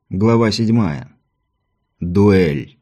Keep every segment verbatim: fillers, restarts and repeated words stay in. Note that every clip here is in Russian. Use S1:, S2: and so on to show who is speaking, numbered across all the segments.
S1: Глава седьмая. Дуэль.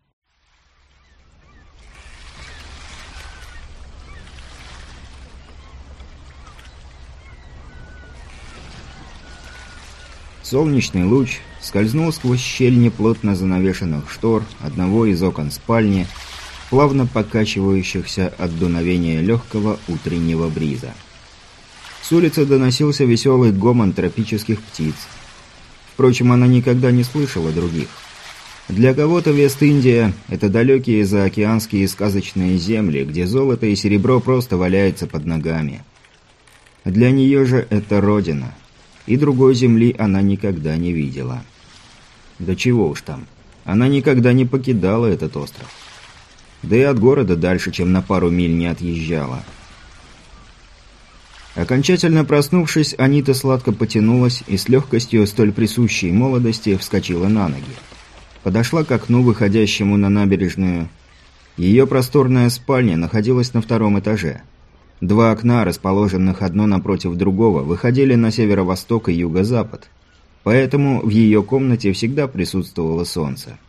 S1: Солнечный луч скользнул сквозь щель неплотно занавешенных штор одного из окон спальни, плавно покачивающихся от дуновения легкого утреннего бриза. С улицы доносился веселый гомон тропических птиц. Впрочем, она никогда не слышала других. Для кого-то Вест-Индия – это далекие заокеанские сказочные земли, где золото и серебро просто валяется под ногами. Для нее же это родина. И другой земли она никогда не видела. Да чего уж там. Она никогда не покидала этот остров. Да и от города дальше, чем на пару миль, не отъезжала. Окончательно проснувшись, Анита сладко потянулась и с легкостью столь присущей молодости вскочила на ноги. Подошла к окну, выходящему на набережную. Ее просторная спальня находилась на втором этаже. Два окна, расположенных одно напротив другого, выходили на северо-восток и юго-запад. Поэтому в ее комнате всегда присутствовало солнце.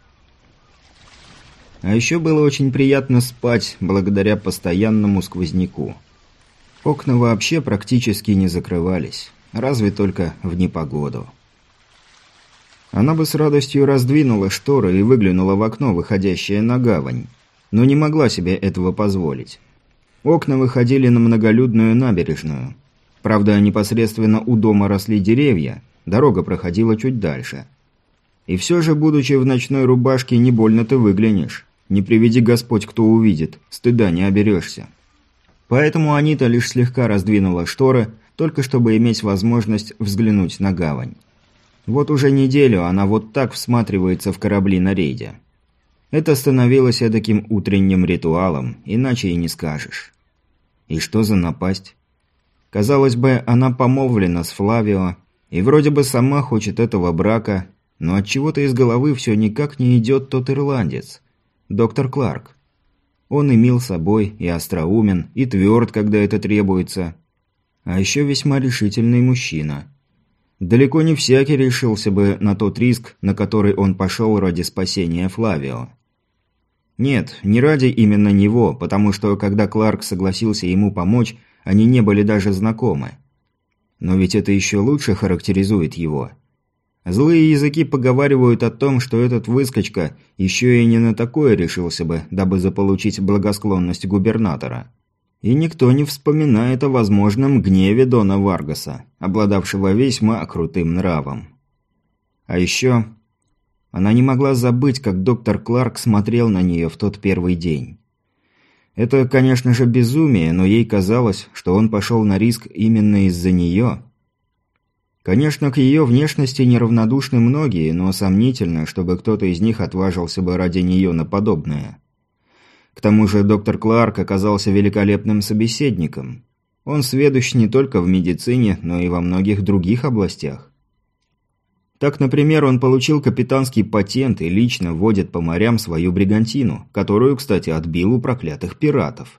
S1: А еще было очень приятно спать благодаря постоянному сквозняку. Окна вообще практически не закрывались, разве только в непогоду. Она бы с радостью раздвинула шторы и выглянула в окно, выходящее на гавань, но не могла себе этого позволить. Окна выходили на многолюдную набережную. Правда, непосредственно у дома росли деревья, дорога проходила чуть дальше. И все же, будучи в ночной рубашке, не больно ты выглянешь. Не приведи Господь, кто увидит, стыда не оберешься. Поэтому Анита лишь слегка раздвинула шторы, только чтобы иметь возможность взглянуть на гавань. Вот уже неделю она вот так всматривается в корабли на рейде. Это становилось эдаким утренним ритуалом, иначе и не скажешь. И что за напасть? Казалось бы, она помолвлена с Флавио, и вроде бы сама хочет этого брака, но отчего-то из головы все никак не идет тот ирландец, доктор Кларк. Он и мил собой, и остроумен, и тверд, когда это требуется. А еще весьма решительный мужчина. Далеко не всякий решился бы на тот риск, на который он пошел ради спасения Флавио. Нет, не ради именно него, потому что, когда Кларк согласился ему помочь, они не были даже знакомы. Но ведь это еще лучше характеризует его. Злые языки поговаривают о том, что этот выскочка еще и не на такое решился бы, дабы заполучить благосклонность губернатора. И никто не вспоминает о возможном гневе Дона Варгаса, обладавшего весьма крутым нравом. А еще она не могла забыть, как доктор Кларк смотрел на нее в тот первый день. Это, конечно же, безумие, но ей казалось, что он пошел на риск именно из-за нее. Конечно, к ее внешности неравнодушны многие, но сомнительно, чтобы кто-то из них отважился бы ради нее на подобное. К тому же доктор Кларк оказался великолепным собеседником. Он сведущ не только в медицине, но и во многих других областях. Так, например, он получил капитанский патент и лично водит по морям свою бригантину, которую, кстати, отбил у проклятых пиратов.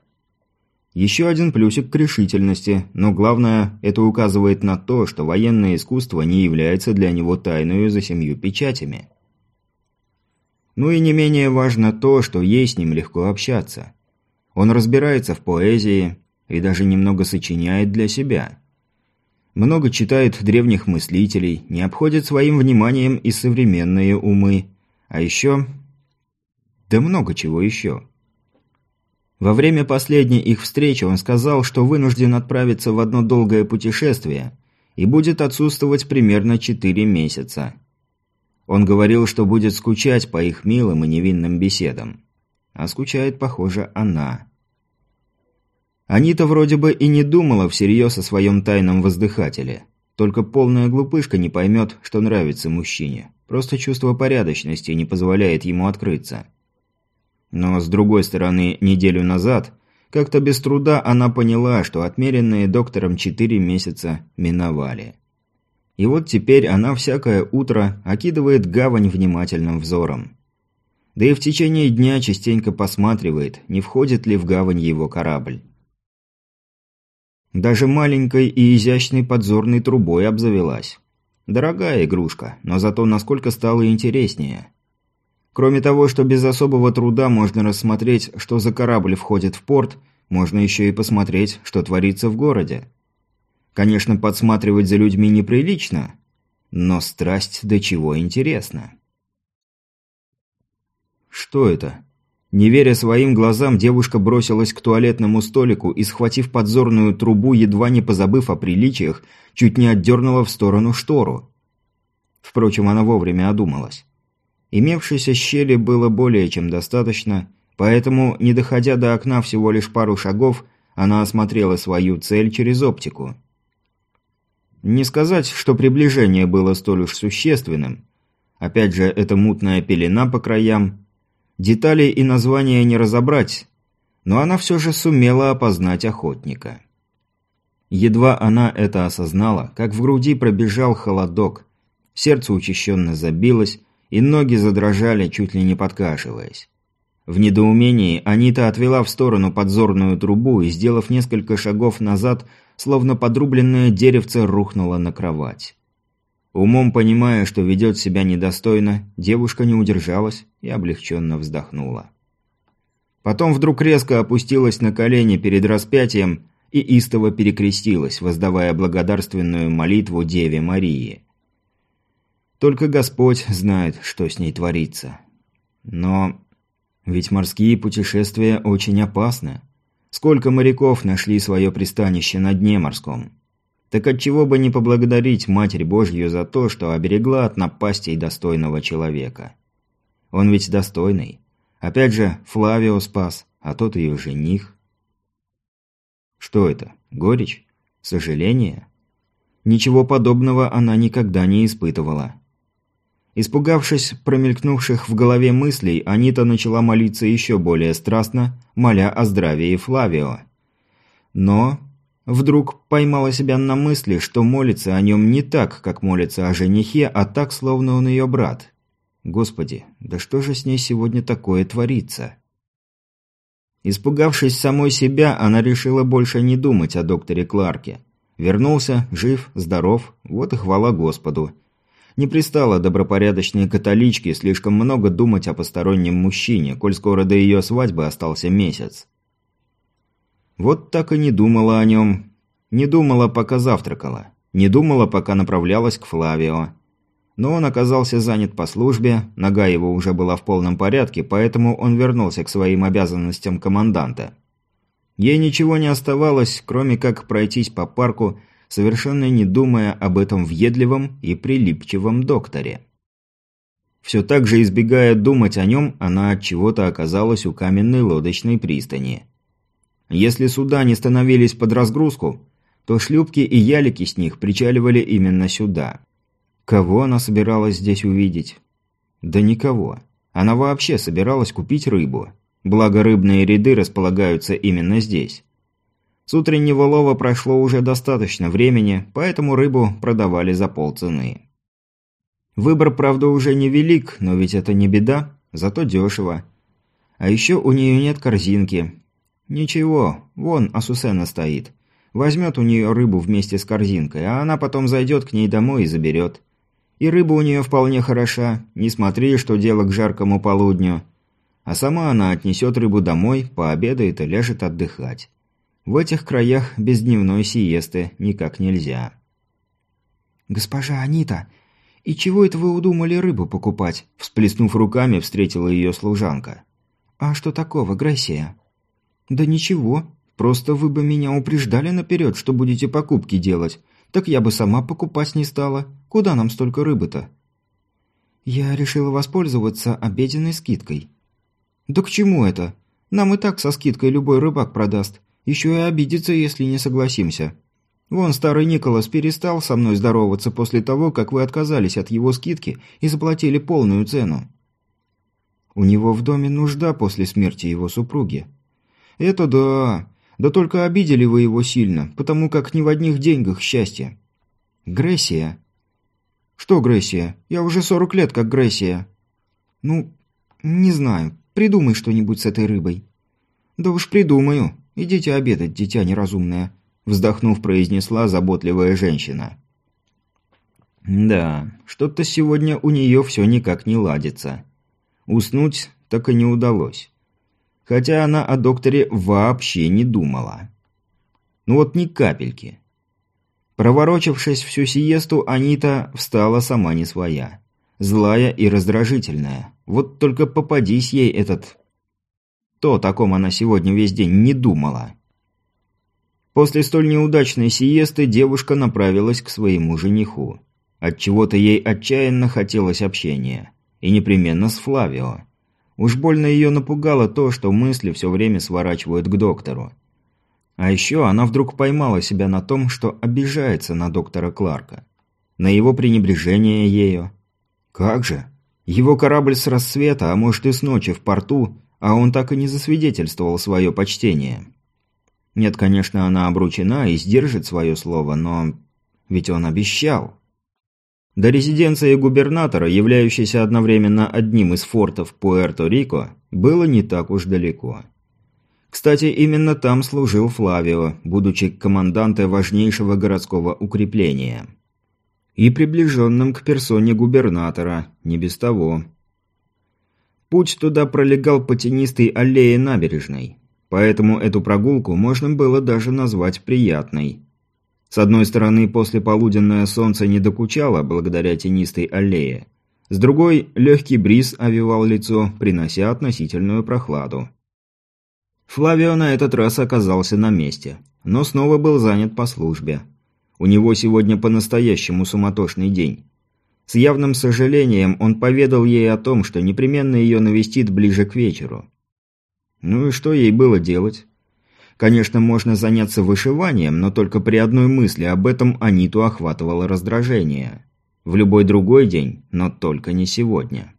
S1: Еще один плюсик к решительности, но главное, это указывает на то, что военное искусство не является для него тайною за семью печатями. Ну и не менее важно то, что ей с ним легко общаться. Он разбирается в поэзии и даже немного сочиняет для себя. Много читает древних мыслителей, не обходит своим вниманием и современные умы. А еще... Да много чего еще. Во время последней их встречи он сказал, что вынужден отправиться в одно долгое путешествие и будет отсутствовать примерно четыре месяца. Он говорил, что будет скучать по их милым и невинным беседам. А скучает, похоже, она. Анита вроде бы и не думала всерьез о своем тайном воздыхателе. Только полная глупышка не поймет, что нравится мужчине. Просто чувство порядочности не позволяет ему открыться. Но, с другой стороны, неделю назад, как-то без труда она поняла, что отмеренные доктором четыре месяца миновали. И вот теперь она всякое утро окидывает гавань внимательным взором. Да и в течение дня частенько посматривает, не входит ли в гавань его корабль. Даже маленькой и изящной подзорной трубой обзавелась. Дорогая игрушка, но зато насколько стало интереснее. Кроме того, что без особого труда можно рассмотреть, что за корабль входит в порт, можно еще и посмотреть, что творится в городе. Конечно, подсматривать за людьми неприлично, но страсть до чего интересна. Что это? Не веря своим глазам, девушка бросилась к туалетному столику и, схватив подзорную трубу, едва не позабыв о приличиях, чуть не отдернула в сторону штору. Впрочем, она вовремя одумалась. Имевшейся щели было более чем достаточно, поэтому, не доходя до окна всего лишь пару шагов, она осмотрела свою цель через оптику. Не сказать, что приближение было столь уж существенным. Опять же, эта мутная пелена по краям. Деталей и названия не разобрать, но она все же сумела опознать охотника. Едва она это осознала, как в груди пробежал холодок, сердце учащенно забилось, и ноги задрожали, чуть ли не подкашиваясь. В недоумении Анита отвела в сторону подзорную трубу и, сделав несколько шагов назад, словно подрубленное деревце, рухнула на кровать. Умом понимая, что ведет себя недостойно, девушка не удержалась и облегченно вздохнула. Потом вдруг резко опустилась на колени перед распятием и истово перекрестилась, воздавая благодарственную молитву Деве Марии. Только Господь знает, что с ней творится. Но ведь морские путешествия очень опасны. Сколько моряков нашли свое пристанище на дне морском? Так отчего бы не поблагодарить Матерь Божью за то, что оберегла от напастей достойного человека? Он ведь достойный. Опять же, Флавио спас, а тот ее жених. Что это? Горечь? Сожаление? Ничего подобного она никогда не испытывала. Испугавшись промелькнувших в голове мыслей, Анита начала молиться еще более страстно, моля о здравии Флавио. Но вдруг поймала себя на мысли, что молится о нем не так, как молится о женихе, а так, словно он ее брат. Господи, да что же с ней сегодня такое творится? Испугавшись самой себя, она решила больше не думать о докторе Кларке. Вернулся, жив, здоров, вот и хвала Господу. Не пристало добропорядочной католичке слишком много думать о постороннем мужчине, коль скоро до ее свадьбы остался месяц. Вот так и не думала о нем. Не думала, пока завтракала. Не думала, пока направлялась к Флавио. Но он оказался занят по службе, нога его уже была в полном порядке, поэтому он вернулся к своим обязанностям команданта. Ей ничего не оставалось, кроме как пройтись по парку, совершенно не думая об этом въедливом и прилипчивом докторе. Все так же избегая думать о нем, она от чего-то оказалась у каменной лодочной пристани. Если суда не становились под разгрузку, то шлюпки и ялики с них причаливали именно сюда. Кого она собиралась здесь увидеть? Да никого. Она вообще собиралась купить рыбу. Благо рыбные ряды располагаются именно здесь. С утреннего лова прошло уже достаточно времени, поэтому рыбу продавали за полцены. Выбор, правда, уже невелик, но ведь это не беда, зато дешево. А еще у нее нет корзинки. Ничего, вон Асусена стоит. Возьмет у нее рыбу вместе с корзинкой, а она потом зайдет к ней домой и заберет. И рыба у нее вполне хороша, не смотри, что дело к жаркому полудню. А сама она отнесет рыбу домой, пообедает и ляжет отдыхать. В этих краях без дневной сиесты никак нельзя. «Госпожа Анита, и чего это вы удумали рыбу покупать?» Всплеснув руками, встретила ее служанка. «А что такого, Грессия?» «Да ничего, просто вы бы меня упреждали наперед, что будете покупки делать. Так я бы сама покупать не стала. Куда нам столько рыбы-то?» «Я решила воспользоваться обеденной скидкой». «Да к чему это? Нам и так со скидкой любой рыбак продаст. Еще и обидится, если не согласимся. Вон старый Николас перестал со мной здороваться после того, как вы отказались от его скидки и заплатили полную цену. У него в доме нужда после смерти его супруги. Это да. Да только обидели вы его сильно, потому как не в одних деньгах счастье. Грессия. Что Грессия? Я уже сорок лет как Грессия. Ну, не знаю. Придумай что-нибудь с этой рыбой. Да уж придумаю. Идите обедать, дитя неразумное, вздохнув, произнесла заботливая женщина. Да, что-то сегодня у нее все никак не ладится. Уснуть так и не удалось. Хотя она о докторе вообще не думала. Ну вот ни капельки. Проворочившись всю сиесту, Анита встала сама не своя. Злая и раздражительная. Вот только попадись ей этот... То, о ком она сегодня весь день не думала. После столь неудачной сиесты девушка направилась к своему жениху. Отчего-то ей отчаянно хотелось общения. И непременно с Флавио. Уж больно ее напугало то, что мысли все время сворачивают к доктору. А еще она вдруг поймала себя на том, что обижается на доктора Кларка. На его пренебрежение ею. Как же? Его корабль с рассвета, а может и с ночи в порту, а он так и не засвидетельствовал свое почтение. Нет, конечно, она обручена и сдержит свое слово, но... Ведь он обещал. До резиденции губернатора, являющейся одновременно одним из фортов Пуэрто-Рико, было не так уж далеко. Кстати, именно там служил Флавио, будучи командантом важнейшего городского укрепления. И приближенным к персоне губернатора, не без того. Путь туда пролегал по тенистой аллее набережной, поэтому эту прогулку можно было даже назвать приятной. С одной стороны, послеполуденное солнце не докучало благодаря тенистой аллее. С другой, легкий бриз овевал лицо, принося относительную прохладу. Флавио на этот раз оказался на месте, но снова был занят по службе. У него сегодня по-настоящему суматошный день. С явным сожалением он поведал ей о том, что непременно ее навестит ближе к вечеру. Ну и что ей было делать? Конечно, можно заняться вышиванием, но только при одной мысли об этом Аниту охватывало раздражение. В любой другой день, но только не сегодня.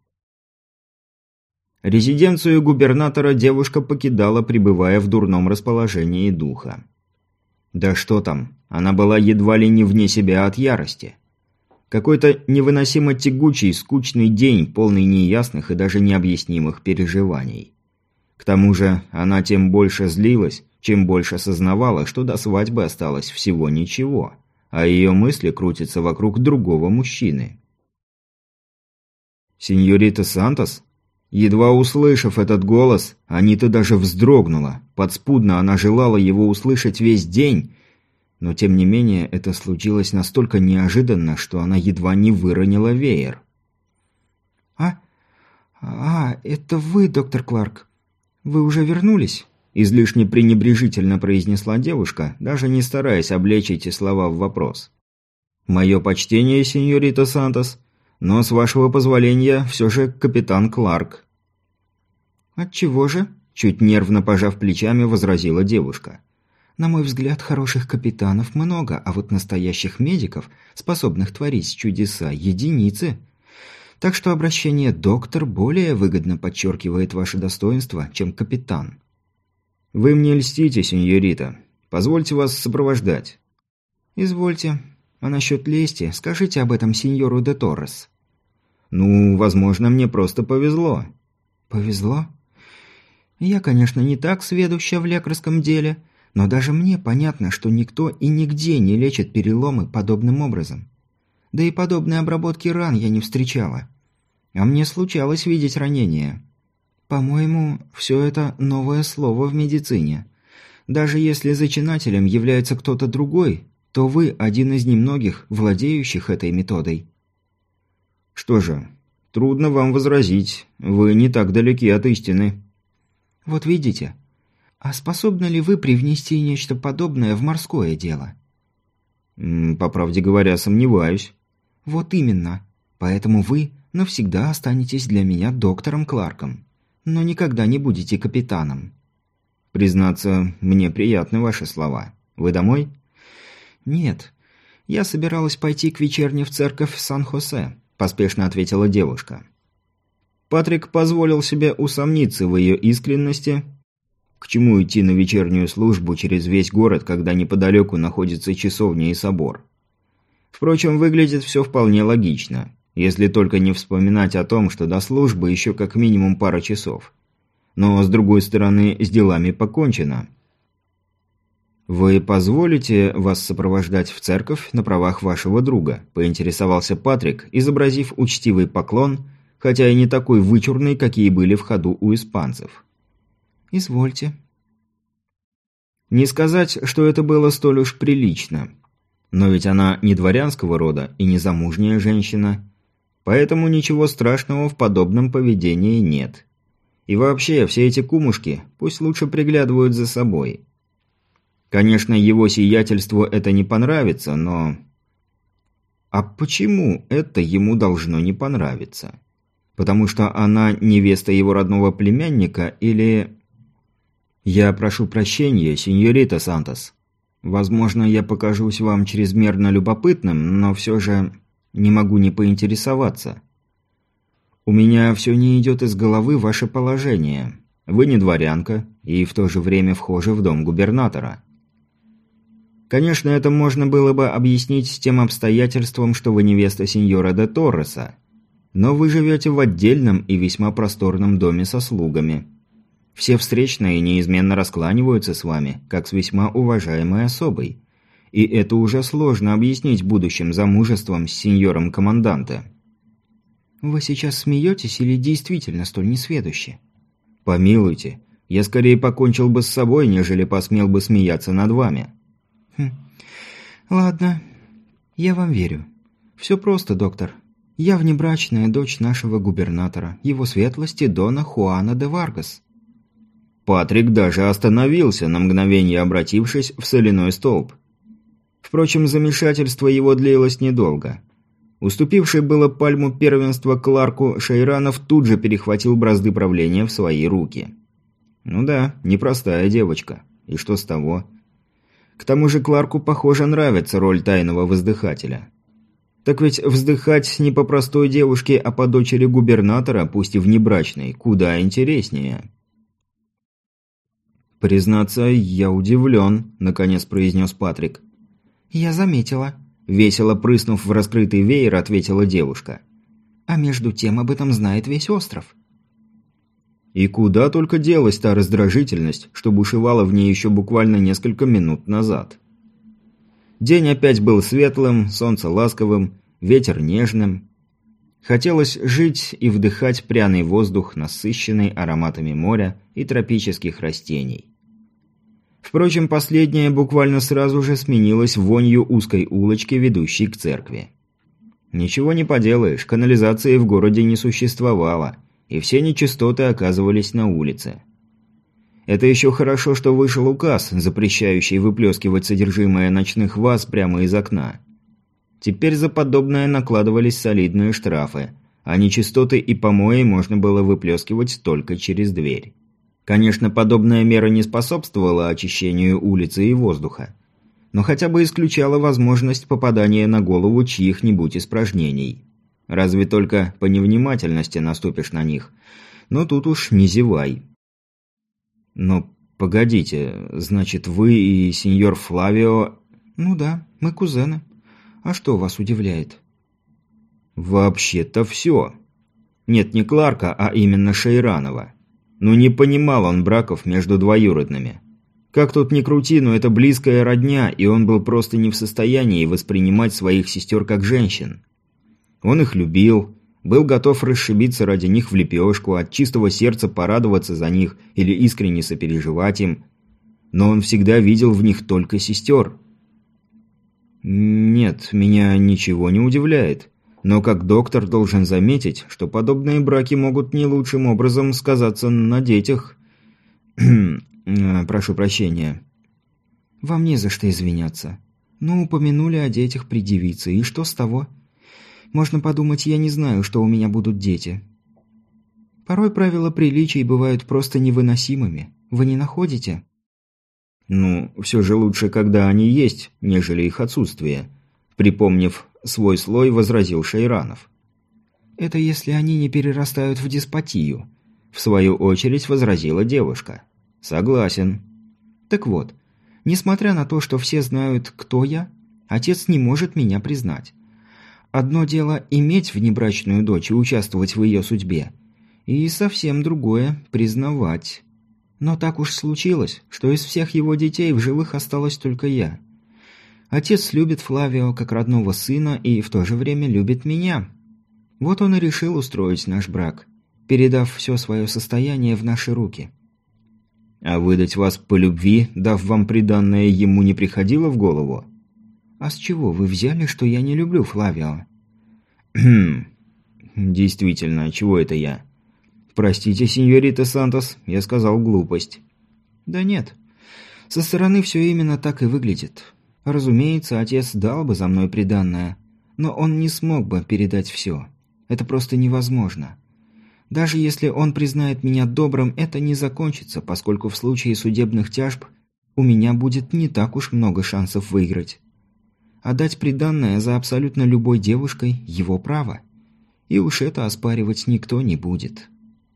S1: Резиденцию губернатора девушка покидала, пребывая в дурном расположении духа. Да что там, она была едва ли не вне себя от ярости. Какой-то невыносимо тягучий, скучный день, полный неясных и даже необъяснимых переживаний. К тому же она тем больше злилась, чем больше осознавала, что до свадьбы осталось всего ничего, а ее мысли крутятся вокруг другого мужчины. «Синьорита Сантос?» Едва услышав этот голос, Анита даже вздрогнула. Подспудно она желала его услышать весь день, но тем не менее это случилось настолько неожиданно, что она едва не выронила веер. «А? А, это вы, доктор Кларк? Вы уже вернулись?» Излишне пренебрежительно произнесла девушка, даже не стараясь облечь эти слова в вопрос. «Мое почтение, сеньорита Сантос, но, с вашего позволения, все же капитан Кларк». «Отчего же?» – чуть нервно пожав плечами, возразила девушка. «На мой взгляд, хороших капитанов много, а вот настоящих медиков, способных творить чудеса, единицы. Так что обращение «доктор» более выгодно подчеркивает ваше достоинство, чем «капитан». «Вы мне льстите, сеньорита. Позвольте вас сопровождать». «Извольте. А насчет лести, скажите об этом сеньору де Торрес». «Ну, возможно, мне просто повезло». «Повезло? Я, конечно, не так сведуща в лекарском деле, но даже мне понятно, что никто и нигде не лечит переломы подобным образом. Да и подобной обработки ран я не встречала. А мне случалось видеть ранения. По-моему, все это новое слово в медицине. Даже если зачинателем является кто-то другой, то вы один из немногих, владеющих этой методой». «Что же, трудно вам возразить. Вы не так далеки от истины». «Вот видите. А способны ли вы привнести нечто подобное в морское дело?» «По правде говоря, сомневаюсь».
S2: «Вот именно. Поэтому вы навсегда останетесь для меня доктором Кларком, но никогда не будете капитаном».
S1: «Признаться, мне приятны ваши слова. Вы домой?»
S2: «Нет. Я собиралась пойти к вечерне в церковь Сан-Хосе», – поспешно ответила девушка.
S1: Патрик позволил себе усомниться в ее искренности. К чему идти на вечернюю службу через весь город, когда неподалеку находится часовня и собор? Впрочем, выглядит все вполне логично, если только не вспоминать о том, что до службы еще как минимум пара часов. Но, с другой стороны, с делами покончено. «Вы позволите вас сопровождать в церковь на правах вашего друга?» – поинтересовался Патрик, изобразив учтивый поклон, хотя и не такой вычурный, какие были в ходу у испанцев.
S2: «Извольте».
S1: Не сказать, что это было столь уж прилично. Но ведь она не дворянского рода и не замужняя женщина, поэтому ничего страшного в подобном поведении нет. И вообще, все эти кумушки пусть лучше приглядывают за собой. Конечно, его сиятельству это не понравится, но... А почему это ему должно не понравиться? Потому что она невеста его родного племянника или... «Я прошу прощения, сеньорита Сантос. Возможно, я покажусь вам чрезмерно любопытным, но все же не могу не поинтересоваться. У меня все не идет из головы ваше положение. Вы не дворянка и в то же время вхожи в дом губернатора». Конечно, это можно было бы объяснить тем обстоятельством, что вы невеста сеньора де Торреса. Но вы живете в отдельном и весьма просторном доме со слугами. Все встречные неизменно раскланиваются с вами, как с весьма уважаемой особой. И это уже сложно объяснить будущим замужеством с сеньором команданта.
S2: «Вы сейчас смеетесь или действительно столь несведущи?»
S1: «Помилуйте, я скорее покончил бы с собой, нежели посмел бы смеяться над вами».
S2: Хм. «Ладно, я вам верю. Все просто, доктор. Я внебрачная дочь нашего губернатора, его светлости Дона Хуана де Варгас».
S1: Патрик даже остановился, на мгновение обратившись в соляной столб. Впрочем, замешательство его длилось недолго. Уступивший было пальму первенства Кларку, Шейранов тут же перехватил бразды правления в свои руки. Ну да, непростая девочка. И что с того? К тому же Кларку, похоже, нравится роль тайного воздыхателя. Так ведь вздыхать не по простой девушке, а по дочери губернатора, пусть и внебрачной, куда интереснее. «Признаться, я удивлен», – наконец произнес Патрик.
S2: «Я заметила», –
S1: весело прыснув в раскрытый веер, ответила девушка.
S2: «А между тем об этом знает весь остров».
S1: И куда только делась та раздражительность, что бушевала в ней еще буквально несколько минут назад. День опять был светлым, солнце ласковым, ветер нежным. Хотелось жить и вдыхать пряный воздух, насыщенный ароматами моря и тропических растений. Впрочем, последнее буквально сразу же сменилось вонью узкой улочки, ведущей к церкви. Ничего не поделаешь, канализации в городе не существовало, и все нечистоты оказывались на улице. Это еще хорошо, что вышел указ, запрещающий выплескивать содержимое ночных ваз прямо из окна. Теперь за подобное накладывались солидные штрафы, а нечистоты и помои можно было выплескивать только через дверь. Конечно, подобная мера не способствовала очищению улицы и воздуха, но хотя бы исключала возможность попадания на голову чьих-нибудь испражнений. Разве только по невнимательности наступишь на них. Но тут уж не зевай. Но погодите, значит, вы и сеньор Флавио...
S2: Ну да, мы кузены. А что вас удивляет?
S1: Вообще-то все. Нет, не Кларка, а именно Шейранова. Ну не понимал он браков между двоюродными. Как тут ни крути, но это близкая родня, и он был просто не в состоянии воспринимать своих сестер как женщин. Он их любил, был готов расшибиться ради них в лепешку, от чистого сердца порадоваться за них или искренне сопереживать им. Но он всегда видел в них только сестер. Нет, меня ничего не удивляет. Но как доктор должен заметить, что подобные браки могут не лучшим образом сказаться на детях. Прошу прощения.
S2: Вам не за что извиняться. Ну, упомянули о детях при девице, и что с того? Можно подумать, я не знаю, что у меня будут дети. Порой правила приличий бывают просто невыносимыми. Вы не находите?
S1: Ну, все же лучше, когда они есть, нежели их отсутствие. Припомнив свой слой, возразил Шейранов.
S2: Это если они не перерастают в деспотию.
S1: В свою очередь возразила девушка. Согласен.
S2: Так вот, несмотря на то, что все знают, кто я, отец не может меня признать. Одно дело иметь внебрачную дочь и участвовать в ее судьбе, и совсем другое – признавать. Но так уж случилось, что из всех его детей в живых осталась только я. Отец любит Флавио как родного сына и в то же время любит меня. Вот он и решил устроить наш брак, передав все свое состояние в наши руки.
S1: А выдать вас по любви, дав вам приданное, ему не приходило в голову?
S2: А с чего вы взяли, что я не люблю Флавио?
S1: Хм. Действительно, чего это я? Простите, сеньорита Сантос, я сказал глупость.
S2: Да нет. Со стороны все именно так и выглядит. Разумеется, отец дал бы за мной приданное, но он не смог бы передать все. Это просто невозможно. Даже если он признает меня добрым, это не закончится, поскольку в случае судебных тяжб у меня будет не так уж много шансов выиграть. А дать приданное за абсолютно любой девушкой – его право. И уж это оспаривать никто не будет.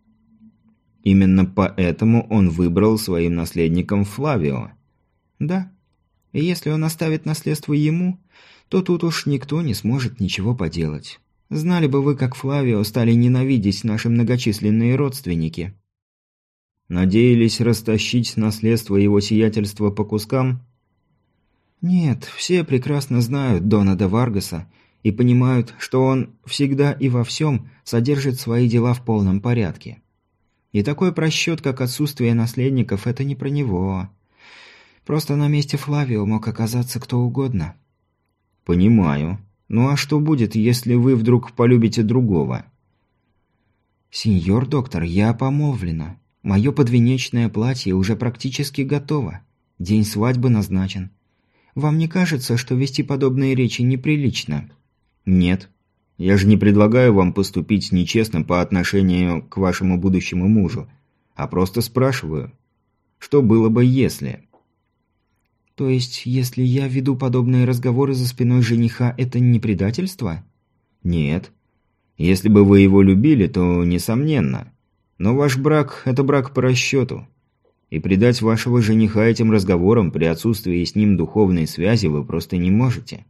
S1: Именно поэтому он выбрал своим наследником Флавио.
S2: Да. И если он оставит наследство ему, то тут уж никто не сможет ничего поделать. Знали бы вы, как Флавио стали ненавидеть наши многочисленные родственники.
S1: Надеялись растащить наследство его сиятельства по кускам?
S2: Нет, все прекрасно знают Дона де Варгаса и понимают, что он всегда и во всем содержит свои дела в полном порядке. И такой просчет, как отсутствие наследников, это не про него. Просто на месте Флавио мог оказаться кто угодно.
S1: Понимаю. Ну а что будет, если вы вдруг полюбите другого?
S2: Сеньор доктор, я помолвлена. Мое подвенечное платье уже практически готово. День свадьбы назначен. Вам не кажется, что вести подобные речи неприлично?
S1: Нет. Я же не предлагаю вам поступить нечестно по отношению к вашему будущему мужу, а просто спрашиваю, что было бы если...
S2: То есть, если я веду подобные разговоры за спиной жениха, это не предательство?
S1: Нет. Если бы вы его любили, то несомненно. Но ваш брак – это брак по расчету. И предать вашего жениха этим разговорам при отсутствии с ним духовной связи вы просто не можете.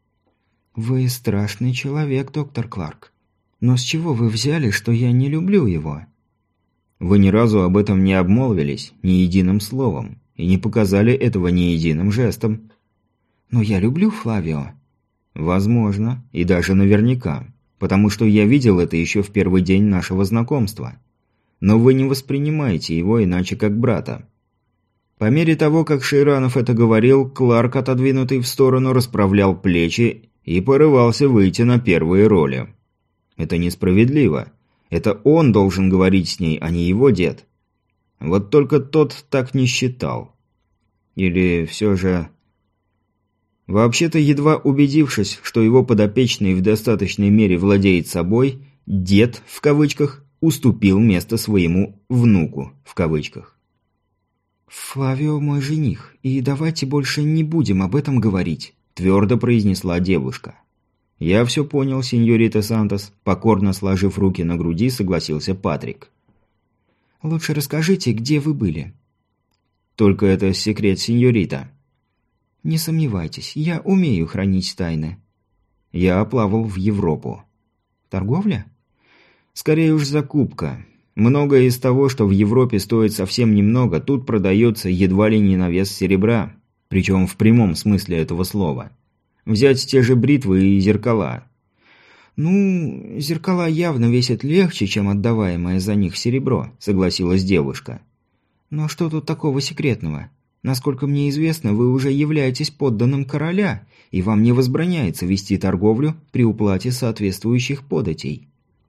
S2: Вы страшный человек, доктор Кларк. Но с чего вы взяли, что я не люблю его?
S1: Вы ни разу об этом не обмолвились, ни единым словом. И не показали этого ни единым жестом.
S2: Но я люблю Флавио.
S1: Возможно, и даже наверняка, потому что я видел это еще в первый день нашего знакомства. Но вы не воспринимаете его иначе как брата. По мере того, как Шейранов это говорил, Кларк, отодвинутый в сторону, расправлял плечи и порывался выйти на первые роли. Это несправедливо. Это он должен говорить с ней, а не его дед. Вот только тот так не считал. Или все же... Вообще-то, едва убедившись, что его подопечный в достаточной мере владеет собой, «дед», в кавычках, уступил место своему «внуку», в кавычках.
S2: «Флавио мой жених, и давайте больше не будем об этом говорить», – твердо произнесла девушка.
S1: «Я все понял, сеньорита Сантос», – покорно сложив руки на груди, согласился Патрик.
S2: «Лучше расскажите, где вы были».
S1: «Только это секрет, сеньорита».
S2: «Не сомневайтесь, я умею хранить тайны».
S1: «Я оплавал в Европу».
S2: «Торговля?»
S1: «Скорее уж закупка. Многое из того, что в Европе стоит совсем немного, тут продается едва ли не на вес серебра. Причем в прямом смысле этого слова. Взять те же бритвы и зеркала».
S2: «Ну, зеркала явно весят легче, чем отдаваемое за них серебро», – согласилась девушка. «Но что тут такого секретного? Насколько мне известно, вы уже являетесь подданным короля, и вам не возбраняется вести торговлю при уплате соответствующих податей».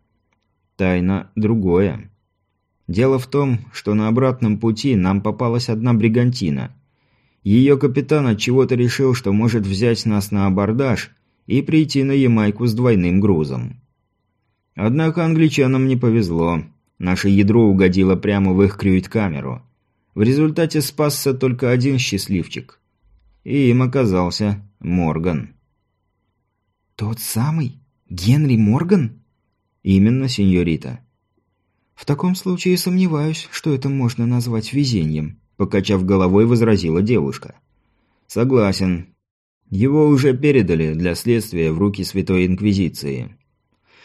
S1: «Тайна другое. Дело в том, что на обратном пути нам попалась одна бригантина. Ее капитан отчего-то решил, что может взять нас на абордаж и прийти на Ямайку с двойным грузом. Однако англичанам не повезло. Наше ядро угодило прямо в их крюит-камеру. В результате спасся только один счастливчик. И им оказался Морган.
S2: «Тот самый? Генри Морган?»
S1: «Именно, сеньорита».
S2: «В таком случае сомневаюсь, что это можно назвать везением», –
S1: покачав головой, возразила девушка. «Согласен. Его уже передали для следствия в руки Святой Инквизиции».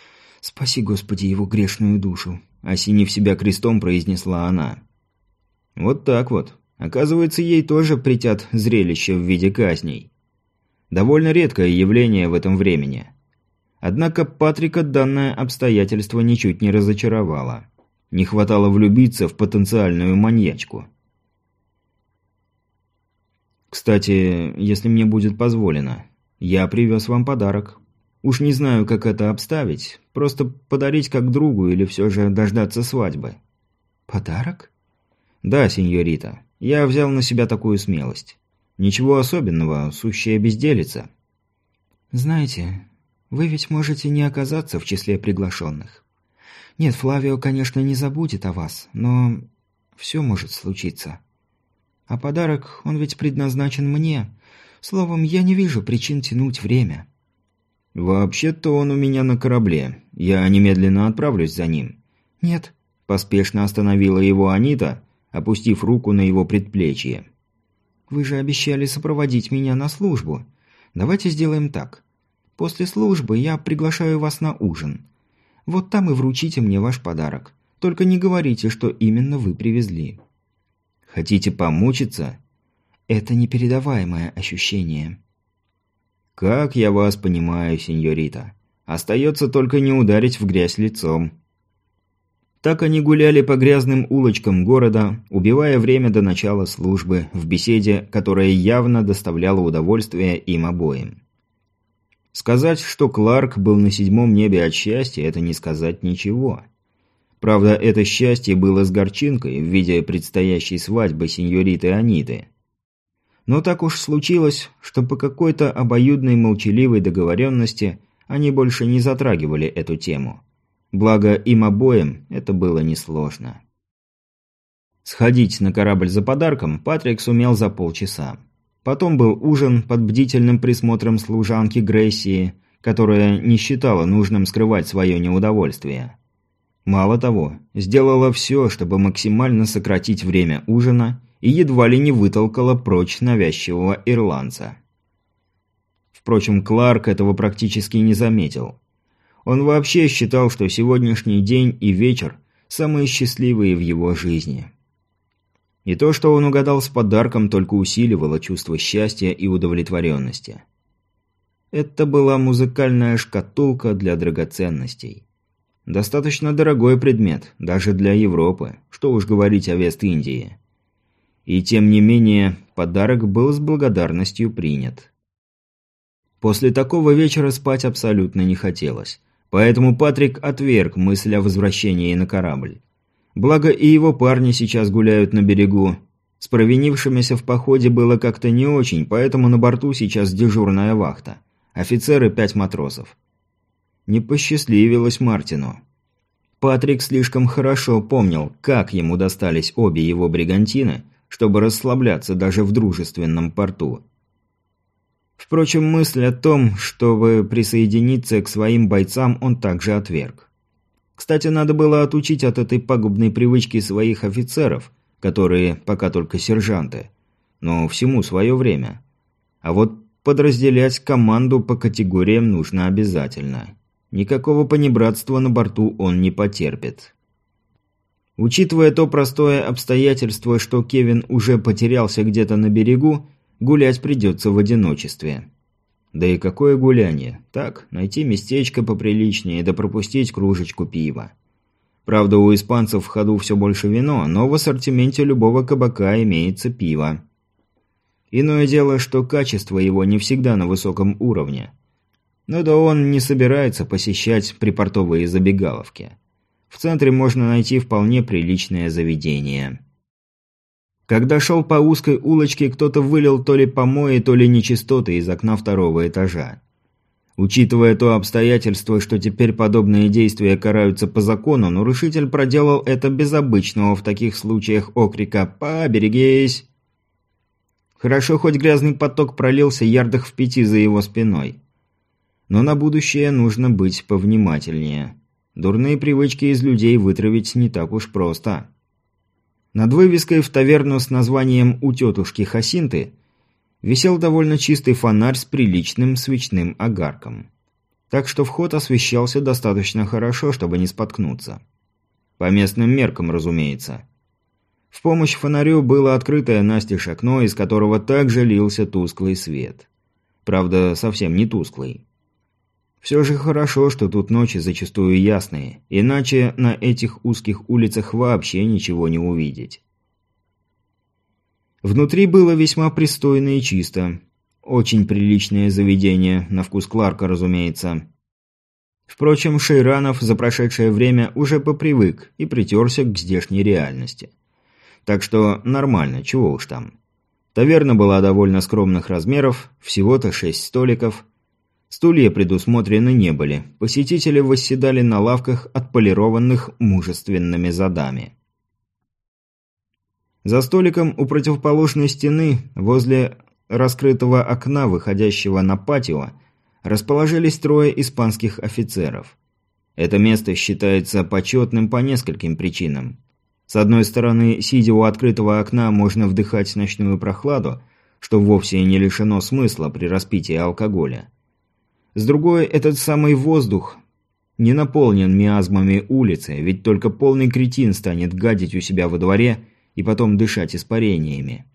S2: «Спаси, Господи, его грешную душу»,
S1: – осенив себя крестом, произнесла она. Вот так вот. Оказывается, ей тоже притят зрелище в виде казней. Довольно редкое явление в этом времени. Однако Патрика данное обстоятельство ничуть не разочаровало. Не хватало влюбиться в потенциальную маньячку. «Кстати, если мне будет позволено, я привез вам подарок. Уж не знаю, как это обставить, просто подарить как другу или все же дождаться свадьбы».
S2: «Подарок?»
S1: «Да, сеньорита, я взял на себя такую смелость. Ничего особенного, сущая безделица».
S2: «Знаете, вы ведь можете не оказаться в числе приглашенных. Нет, Флавио, конечно, не забудет о вас, но все может случиться. А подарок, он ведь предназначен мне. Словом, я не вижу причин тянуть время».
S1: «Вообще-то он у меня на корабле. Я немедленно отправлюсь за ним».
S2: «Нет».
S1: Поспешно остановила его Анита, опустив руку на его предплечье.
S2: «Вы же обещали сопроводить меня на службу. Давайте сделаем так. После службы я приглашаю вас на ужин. Вот там и вручите мне ваш подарок. Только не говорите, что именно вы привезли».
S1: «Хотите помучиться?»
S2: «Это непередаваемое ощущение».
S1: «Как я вас понимаю, сеньорита. Остается только не ударить в грязь лицом». Так они гуляли по грязным улочкам города, убивая время до начала службы, в беседе, которая явно доставляла удовольствие им обоим. Сказать, что Кларк был на седьмом небе от счастья, это не сказать ничего. Правда, это счастье было с горчинкой в виде предстоящей свадьбы сеньориты Аниты. Но так уж случилось, что по какой-то обоюдной молчаливой договоренности они больше не затрагивали эту тему. Благо, им обоим это было несложно. Сходить на корабль за подарком Патрик сумел за полчаса. Потом был ужин под бдительным присмотром служанки Грессии, которая не считала нужным скрывать свое неудовольствие. Мало того, сделала все, чтобы максимально сократить время ужина и едва ли не вытолкала прочь навязчивого ирландца. Впрочем, Кларк этого практически не заметил. Он вообще считал, что сегодняшний день и вечер самые счастливые в его жизни. И то, что он угадал с подарком, только усиливало чувство счастья и удовлетворенности. Это была музыкальная шкатулка для драгоценностей. Достаточно дорогой предмет, даже для Европы, что уж говорить о Вест-Индии. И тем не менее, подарок был с благодарностью принят. После такого вечера спать абсолютно не хотелось. Поэтому Патрик отверг мысль о возвращении на корабль. Благо и его парни сейчас гуляют на берегу. С провинившимися в походе было как-то не очень, поэтому на борту сейчас дежурная вахта. Офицеры пять матросов. Не посчастливилось Мартину. Патрик слишком хорошо помнил, как ему достались обе его бригантины, чтобы расслабляться даже в дружественном порту. Впрочем, мысль о том, чтобы присоединиться к своим бойцам, он также отверг. Кстати, надо было отучить от этой пагубной привычки своих офицеров, которые пока только сержанты, но всему свое время. А вот подразделять команду по категориям нужно обязательно. Никакого понебратства на борту он не потерпит. Учитывая то простое обстоятельство, что Кевин уже потерялся где-то на берегу, гулять придется в одиночестве. Да и какое гуляние? Так, найти местечко поприличнее да пропустить кружечку пива. Правда, у испанцев в ходу все больше вино, но в ассортименте любого кабака имеется пиво. Иное дело, что качество его не всегда на высоком уровне. Но да он не собирается посещать припортовые забегаловки. В центре можно найти вполне приличное заведение. Когда шел по узкой улочке, кто-то вылил то ли помои, то ли нечистоты из окна второго этажа. Учитывая то обстоятельство, что теперь подобные действия караются по закону, нарушитель проделал это без обычного в таких случаях окрика «Поберегись!». Хорошо, хоть грязный поток пролился ярдах в пяти за его спиной. Но на будущее нужно быть повнимательнее. Дурные привычки из людей вытравить не так уж просто. Над вывеской в таверну с названием «У тетушки Хасинты» висел довольно чистый фонарь с приличным свечным огарком. Так что вход освещался достаточно хорошо, чтобы не споткнуться. По местным меркам, разумеется. В помощь фонарю было открытое настежь окно, из которого также лился тусклый свет. Правда, совсем не тусклый. Все же хорошо, что тут ночи зачастую ясные, иначе на этих узких улицах вообще ничего не увидеть. Внутри было весьма пристойно и чисто. Очень приличное заведение, на вкус Кларка, разумеется. Впрочем, Шейранов за прошедшее время уже попривык и притерся к здешней реальности. Так что нормально, чего уж там. Таверна была довольно скромных размеров, всего-то шесть столиков. Стулья предусмотрены не были, посетители восседали на лавках, отполированных мужественными задами. За столиком у противоположной стены, возле раскрытого окна, выходящего на патио, расположились трое испанских офицеров. Это место считается почетным по нескольким причинам. С одной стороны, сидя у открытого окна, можно вдыхать ночную прохладу, что вовсе не лишено смысла при распитии алкоголя. С другой, этот самый воздух не наполнен миазмами улицы, ведь только полный кретин станет гадить у себя во дворе и потом дышать испарениями.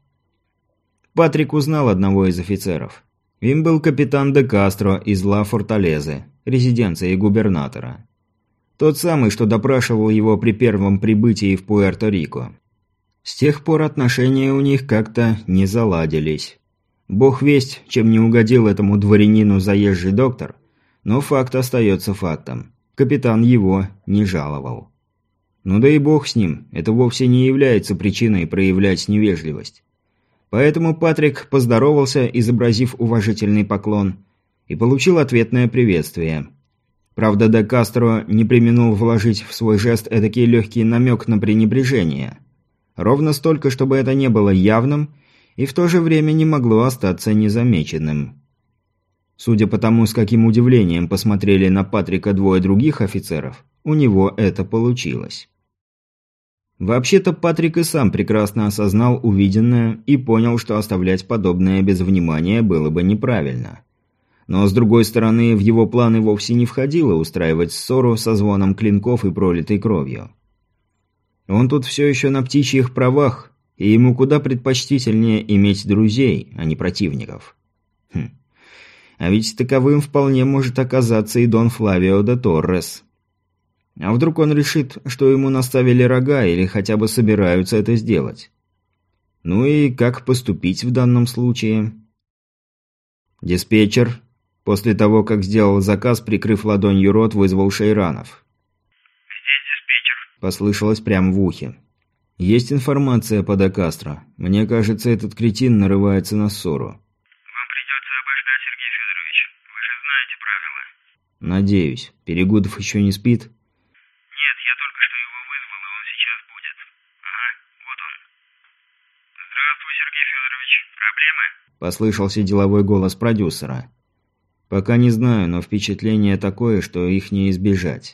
S1: Патрик узнал одного из офицеров. Им был капитан де Кастро из Ла Форталезе, резиденции губернатора. Тот самый, что допрашивал его при первом прибытии в Пуэрто-Рико. С тех пор отношения у них как-то не заладились. Бог весть, чем не угодил этому дворянину заезжий доктор, но факт остается фактом. Капитан его не жаловал. Ну да и бог с ним, это вовсе не является причиной проявлять невежливость. Поэтому Патрик поздоровался, изобразив уважительный поклон, и получил ответное приветствие. Правда, де Кастро не преминул вложить в свой жест эдакий легкий намек на пренебрежение. Ровно столько, чтобы это не было явным, и в то же время не могло остаться незамеченным. Судя по тому, с каким удивлением посмотрели на Патрика двое других офицеров, у него это получилось. Вообще-то Патрик и сам прекрасно осознал увиденное и понял, что оставлять подобное без внимания было бы неправильно. Но, с другой стороны, в его планы вовсе не входило устраивать ссору со звоном клинков и пролитой кровью. Он тут все еще на птичьих правах, и ему куда предпочтительнее иметь друзей, а не противников. Хм. А ведь таковым вполне может оказаться и Дон Флавио де Торрес. А вдруг он решит, что ему наставили рога или хотя бы собираются это сделать? Ну и как поступить в данном случае? Диспетчер, после того, как сделал заказ, прикрыв ладонью рот, вызвал Шейранов.
S3: «Здесь диспетчер», –
S1: послышалось прямо в ухе. «Есть информация по де Кастро. Мне кажется, этот кретин нарывается на ссору».
S3: «Вам придется обождать, Сергей Федорович. Вы же знаете правила».
S1: «Надеюсь. Перегудов еще не спит?»
S3: «Нет, я только что его вызвал, и он сейчас будет. Ага, вот он». «Здравствуй, Сергей Федорович. Проблемы?»
S1: – послышался деловой голос продюсера. «Пока не знаю, но впечатление такое, что их не избежать».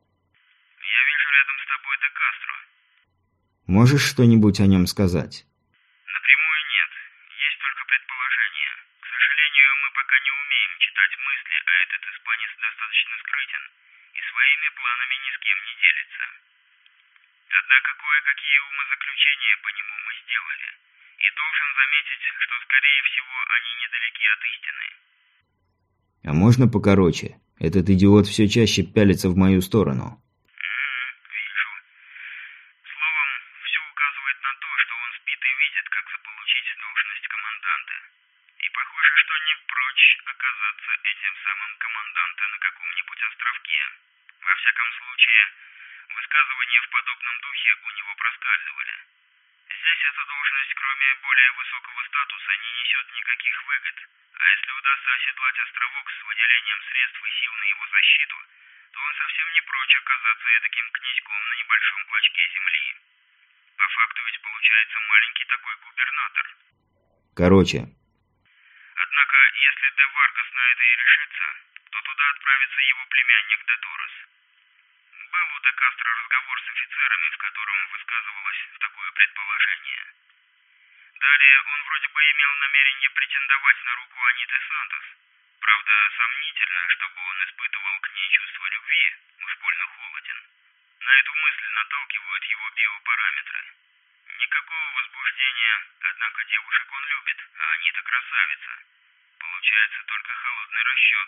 S3: «Я вижу рядом с тобой де Кастро».
S1: «Можешь что-нибудь о нем сказать?»
S3: «Напрямую нет. Есть только предположения. К сожалению, мы пока не умеем читать мысли, а этот испанец достаточно скрытен и своими планами ни с кем не делится. Однако кое-какие умозаключения по нему мы сделали. И должен заметить, что, скорее всего, они недалеки от истины».
S1: «А можно покороче? Этот идиот все чаще пялится в мою сторону».
S3: «М-м, вижу. Словом, все указывает на то, что он спит и видит, как заполучить должность команданта. И похоже, что не прочь оказаться этим самым команданта на каком-нибудь островке. Во всяком случае, высказывания в подобном духе у него проскальзывали. Здесь эта должность, кроме более высокого статуса, не несет никаких выгод. А если удастся оседлать островок с выделением средств и сил на его защиту, то он совсем не прочь оказаться эдаким князьком на небольшом клочке земли. По факту ведь получается маленький такой губернатор.
S1: Короче.
S3: Однако, если де Варгас на это и решится, то туда отправится его племянник де Торрес. Был у де Кастро разговор с офицерами, в котором высказывалось такое предположение. Далее он вроде бы имел намерение претендовать на руку Аниты Сантос. Правда, сомнительно, чтобы он испытывал к ней чувство любви, уж больно холоден. На эту мысль наталкивают его биопараметры. Никакого возбуждения, однако девушек он любит, а они-то красавица. Получается только холодный расчет.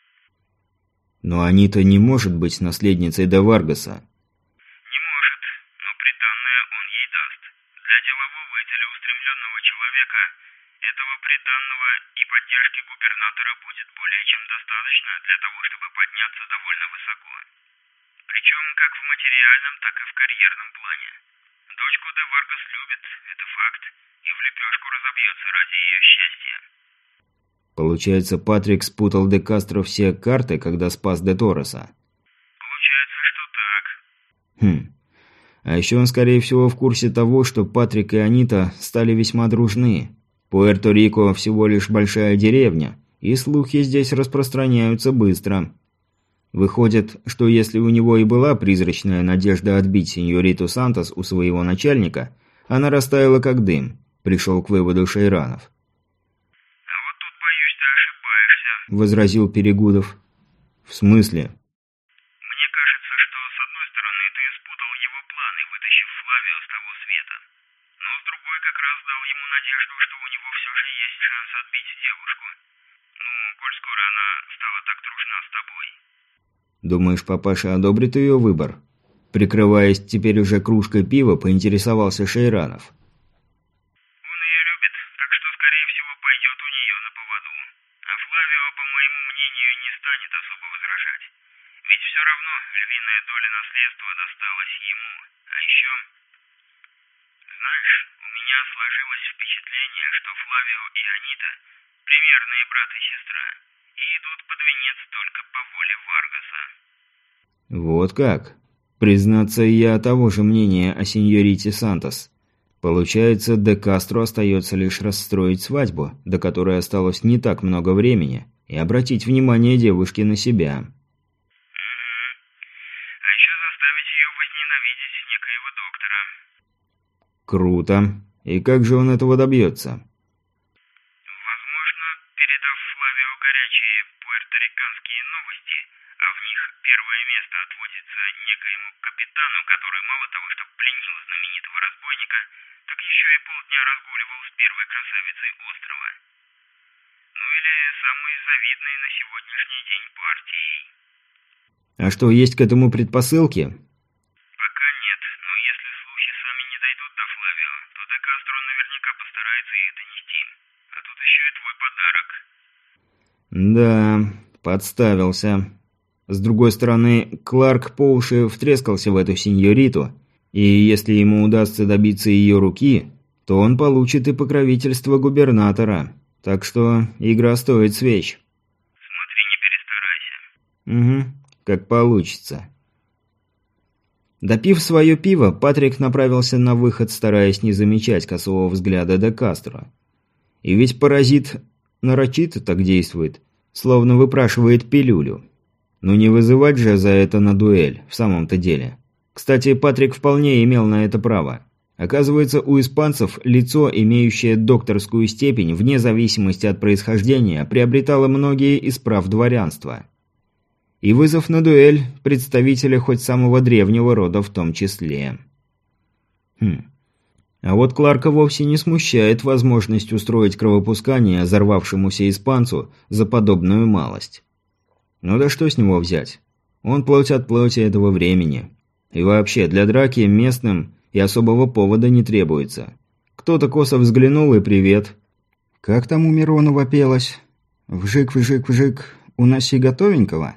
S1: Но Анита не может быть наследницей де Варгаса.
S3: Не может, но приданное он ей даст. Для делового и целеустремленного человека этого приданного и поддержки губернатора будет более чем достаточно для того, чтобы подняться довольно высоко. Причем как в материальном, так и в карьерном плане. Дочку де Варгас любит, это факт, и в лепешку разобьется ради ее счастья.
S1: Получается, Патрик спутал де Кастро все карты, когда спас де Торреса.
S3: Получается, что так.
S1: Хм. А еще он, скорее всего, в курсе того, что Патрик и Анита стали весьма дружны. Пуэрто-Рико всего лишь большая деревня, и слухи здесь распространяются быстро. Выходит, что если у него и была призрачная надежда отбить сеньориту Сантос у своего начальника, она растаяла как дым, пришел к выводу Шейранов.
S3: А вот тут, боюсь, ты ошибаешься.
S1: – возразил Перегудов. «В смысле?»
S3: Мне кажется, что с одной стороны ты спутал его планы, вытащив Флавио с того света. Но с другой как раз дал ему надежду, что у него все же есть шанс отбить девушку. Ну, коль скоро она стала так дружна с тобой.
S1: «Думаешь, папаша одобрит ее выбор?» Прикрываясь теперь уже кружкой пива, поинтересовался Шейранов.
S3: Он ее любит, так что, скорее всего, пойдет у нее на поводу. А Флавио, по моему мнению, не станет особо возражать. Ведь все равно львиная доля наследства досталась ему. А еще... Знаешь, у меня сложилось впечатление, что Флавио и Анита – примерные брат и сестра, и идут под венец только по воле Варгаса.
S1: «Вот как? Признаться, я того же мнения о сеньорите Сантос. Получается, де Кастро остается лишь расстроить свадьбу, до которой осталось не так много времени, и обратить внимание девушки на себя».
S3: Угу. А еще заставить ее возненавидеть некоего доктора.
S1: «Круто. И как же он этого добьется?»
S3: Возможно, передав Флавио горячие пуэрториканские новости, а в них первое место отводится некоему капитану, который мало того, что пленил знаменитого разбойника, так еще и полдня разгуливал с первой красавицей острова. Ну или самой завидной на сегодняшний день партией.
S1: «А что, есть к этому предпосылки?»
S3: Пока нет, но если слухи сами не дойдут до Флавио, то де Кастро наверняка постарается их донести. А тут еще и твой подарок.
S1: «Да, подставился. С другой стороны, Кларк по уши втрескался в эту сеньориту, и если ему удастся добиться ее руки, то он получит и покровительство губернатора. Так что игра стоит свеч».
S3: Смотри, не перестарайся.
S1: «Угу, как получится». Допив свое пиво, Патрик направился на выход, стараясь не замечать косого взгляда де Кастро. И ведь паразит нарочито так действует, словно выпрашивает пилюлю. Ну не вызывать же за это на дуэль, в самом-то деле. Кстати, Патрик вполне имел на это право. Оказывается, у испанцев лицо, имеющее докторскую степень, вне зависимости от происхождения, приобретало многие из прав дворянства. И вызов на дуэль представителя хоть самого древнего рода в том числе. Хм. А вот Кларка вовсе не смущает возможность устроить кровопускание взорвавшемуся испанцу за подобную малость. Ну да что с него взять? Он плоть от плоти этого времени. И вообще, для драки местным и особого повода не требуется. Кто-то косо взглянул и привет.
S2: Как там у Миронова пелось? Вжик-вжик-вжик, уноси готовенького?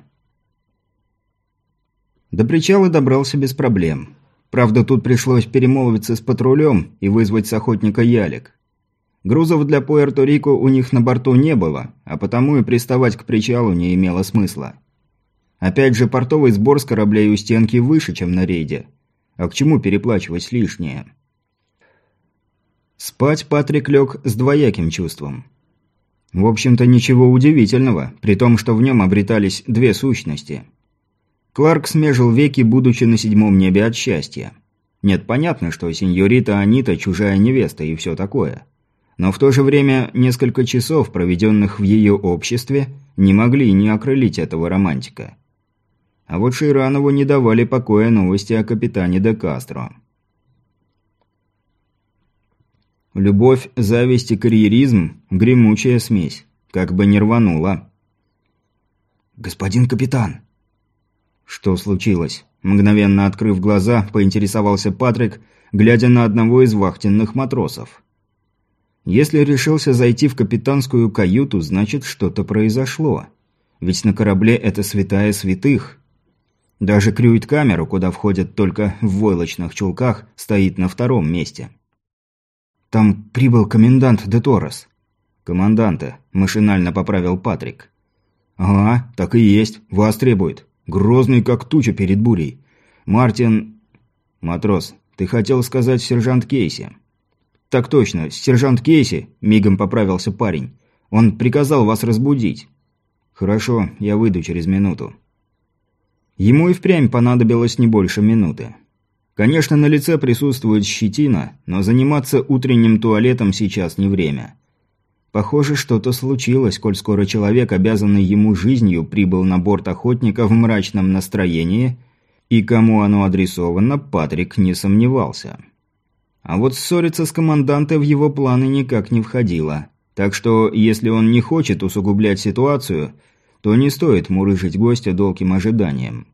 S2: До причала добрался без проблем. Правда, тут пришлось перемолвиться с патрулем и вызвать с охотника ялик. Грузов для Пуэрто-Рико у них на борту не было, а потому и приставать к причалу не имело смысла. Опять же, портовый сбор с кораблей у стенки выше, чем на рейде. А к чему переплачивать лишнее? Спать Патрик лег с двояким чувством. В общем-то, ничего удивительного, при том, что в нем обретались две сущности. Кларк смежил веки, будучи на седьмом небе от счастья. Нет, понятно, что сеньорита Анита чужая невеста и все такое. Но в то же время несколько часов, проведенных в ее обществе, не могли не окрылить этого романтика. А вот Шейранову не давали покоя новости о капитане де Кастро.
S1: Любовь, зависть и карьеризм – гремучая смесь. Как бы не рванула.
S2: «Господин капитан!»
S1: Что случилось? Мгновенно открыв глаза, поинтересовался Патрик, глядя на одного из вахтенных матросов. Если решился зайти в капитанскую каюту, значит, что-то произошло. Ведь на корабле это святая святых. Даже крюит-камеру, куда входят только в войлочных чулках, стоит на втором месте.
S2: «Там прибыл комендант де Торрес».
S1: «Команданта», – машинально поправил Патрик. «Ага, так и есть. Вас требует. Грозный, как туча перед бурей. Мартин...» «Матрос, ты хотел сказать сержант Кейси?» «Так точно, сержант Кейси», – мигом поправился парень. «Он приказал вас разбудить». «Хорошо, я выйду через минуту». Ему и впрямь понадобилось не больше минуты. Конечно, на лице присутствует щетина, но заниматься утренним туалетом сейчас не время. Похоже, что-то случилось, коль скоро человек, обязанный ему жизнью, прибыл на борт охотника в мрачном настроении, и кому оно адресовано, Патрик не сомневался. А вот ссориться с командантом в его планы никак не входило. Так что, если он не хочет усугублять ситуацию, то не стоит мурыжить гостя долгим ожиданием.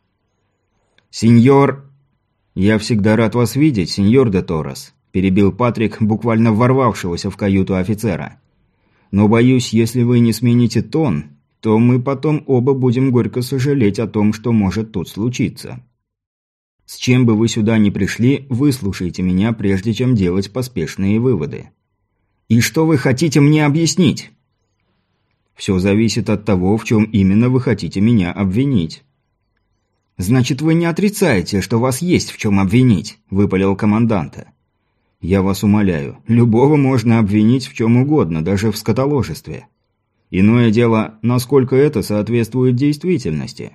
S1: «Сеньор...» «Я всегда рад вас видеть, сеньор де Торрес», – перебил Патрик, буквально ворвавшегося в каюту офицера. «Но боюсь, если вы не смените тон, то мы потом оба будем горько сожалеть о том, что может тут случиться. С чем бы вы сюда ни пришли, выслушайте меня, прежде чем делать поспешные выводы». «И что вы хотите мне объяснить?» «Все зависит от того, в чем именно вы хотите меня обвинить».
S2: «Значит, вы не отрицаете, что вас есть в чем обвинить», – выпалил команданта.
S1: «Я вас умоляю, любого можно обвинить в чем угодно, даже в скотоложестве. Иное дело, насколько это соответствует действительности».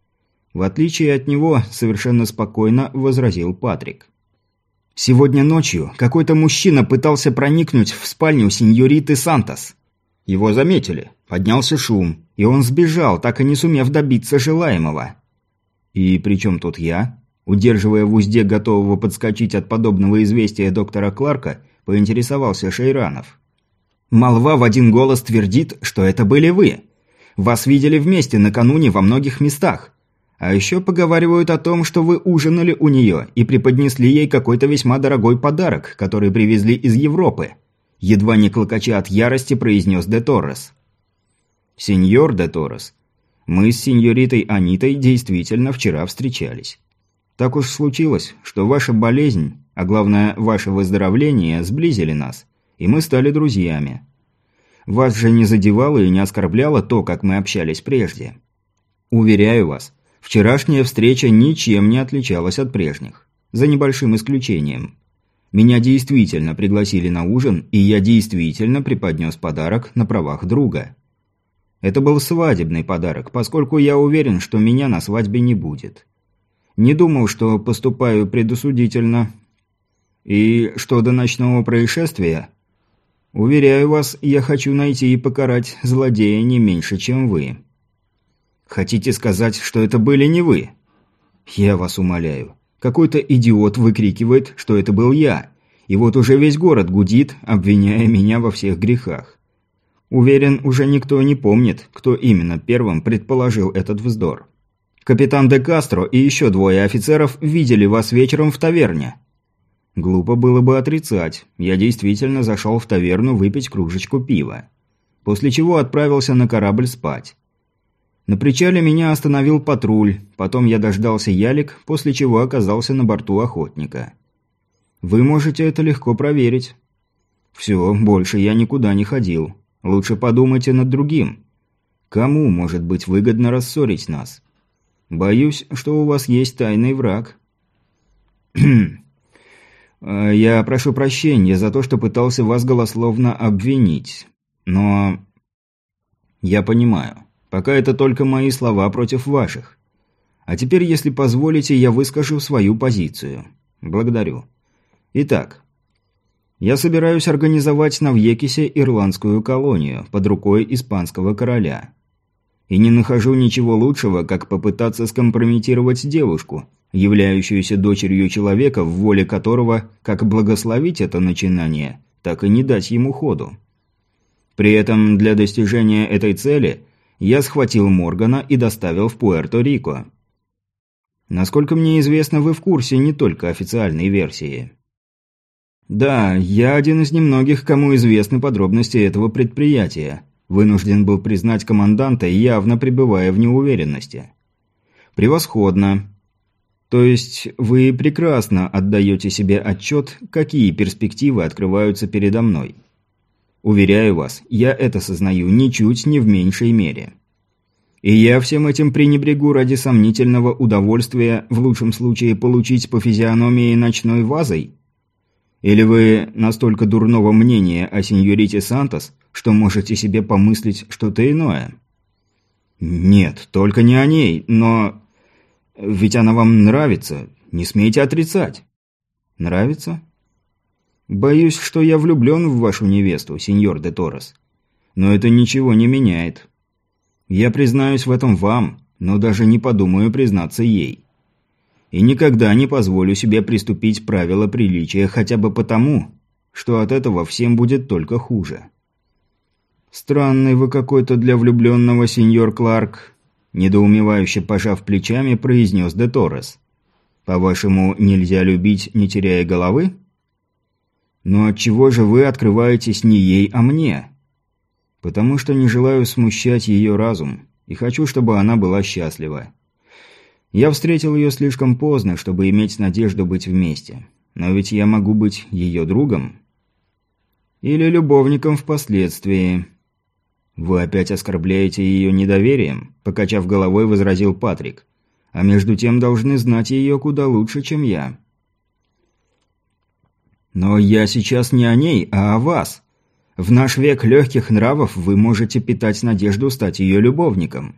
S1: В отличие от него, совершенно спокойно возразил Патрик.
S2: «Сегодня ночью какой-то мужчина пытался проникнуть в спальню сеньориты Сантос. Его заметили, поднялся шум, и он сбежал, так и не сумев добиться желаемого».
S1: «И при чем тут я?» Удерживая в узде готового подскочить от подобного известия доктора Кларка, поинтересовался Шейранов.
S2: «Молва в один голос твердит, что это были вы. Вас видели вместе накануне во многих местах. А еще поговаривают о том, что вы ужинали у нее и преподнесли ей какой-то весьма дорогой подарок, который привезли из Европы», едва не клокоча от ярости произнес де Торрес.
S1: «Сеньор де Торрес, мы с сеньоритой Анитой действительно вчера встречались. Так уж случилось, что ваша болезнь, а главное ваше выздоровление, сблизили нас, и мы стали друзьями. Вас же не задевало и не оскорбляло то, как мы общались прежде. Уверяю вас, вчерашняя встреча ничем не отличалась от прежних, за небольшим исключением. Меня действительно пригласили на ужин, и я действительно преподнес подарок на правах друга. Это был свадебный подарок, поскольку я уверен, что меня на свадьбе не будет. Не думал, что поступаю предосудительно. И что до ночного происшествия? Уверяю вас, я хочу найти и покарать злодея не меньше, чем вы».
S2: «Хотите сказать, что это были не вы?»
S1: «Я вас умоляю. Какой-то идиот выкрикивает, что это был я. И вот уже весь город гудит, обвиняя меня во всех грехах. Уверен, уже никто не помнит, кто именно первым предположил этот вздор. Капитан де Кастро и еще двое офицеров видели вас вечером в таверне». Глупо было бы отрицать. Я действительно зашел в таверну выпить кружечку пива. После чего отправился на корабль спать. На причале меня остановил патруль, потом я дождался ялик, после чего оказался на борту охотника. Вы можете это легко проверить. Все, больше я никуда не ходил. Лучше подумайте над другим. Кому может быть выгодно рассорить нас? Боюсь, что у вас есть тайный враг. Я прошу прощения за то, что пытался вас голословно обвинить. Но... Я понимаю. Пока это только мои слова против ваших. А теперь, если позволите, я выскажу свою позицию. Благодарю. Итак... Я собираюсь организовать на Вьекисе ирландскую колонию под рукой испанского короля. И не нахожу ничего лучшего, как попытаться скомпрометировать девушку, являющуюся дочерью человека, в воле которого как благословить это начинание, так и не дать ему ходу. При этом для достижения этой цели я схватил Моргана и доставил в Пуэрто-Рико. Насколько мне известно, вы в курсе не только официальной версии. Да, я один из немногих, кому известны подробности этого предприятия. Вынужден был признать команданта, явно пребывая в неуверенности. Превосходно. То есть вы прекрасно отдаете себе отчет, какие перспективы открываются передо мной. Уверяю вас, я это сознаю ничуть не в меньшей мере. И я всем этим пренебрегу ради сомнительного удовольствия, в лучшем случае, получить по физиономии ночной вазой? Или вы настолько дурного мнения о сеньорите Сантос, что можете себе помыслить что-то иное? Нет, только не о ней, но... Ведь она вам нравится, не смейте отрицать. Нравится? Боюсь, что я влюблен в вашу невесту, сеньор де Торрес. Но это ничего не меняет. Я признаюсь в этом вам, но даже не подумаю признаться ей. И никогда не позволю себе приступить правила приличия хотя бы потому, что от этого всем будет только хуже. Странный вы какой-то для влюбленного, сеньор Кларк, недоумевающе пожав плечами, произнес де Торрес. По-вашему, нельзя любить, не теряя головы? Но отчего же вы открываетесь не ей, а мне? Потому что не желаю смущать ее разум, и хочу, чтобы она была счастлива. Я встретил ее слишком поздно, чтобы иметь надежду быть вместе. Но ведь я могу быть ее другом. Или любовником впоследствии. Вы опять оскорбляете ее недоверием, покачав головой, возразил Патрик. А между тем должны знать ее куда лучше, чем я. Но я сейчас не о ней, а о вас. В наш век легких нравов вы можете питать надежду стать ее любовником.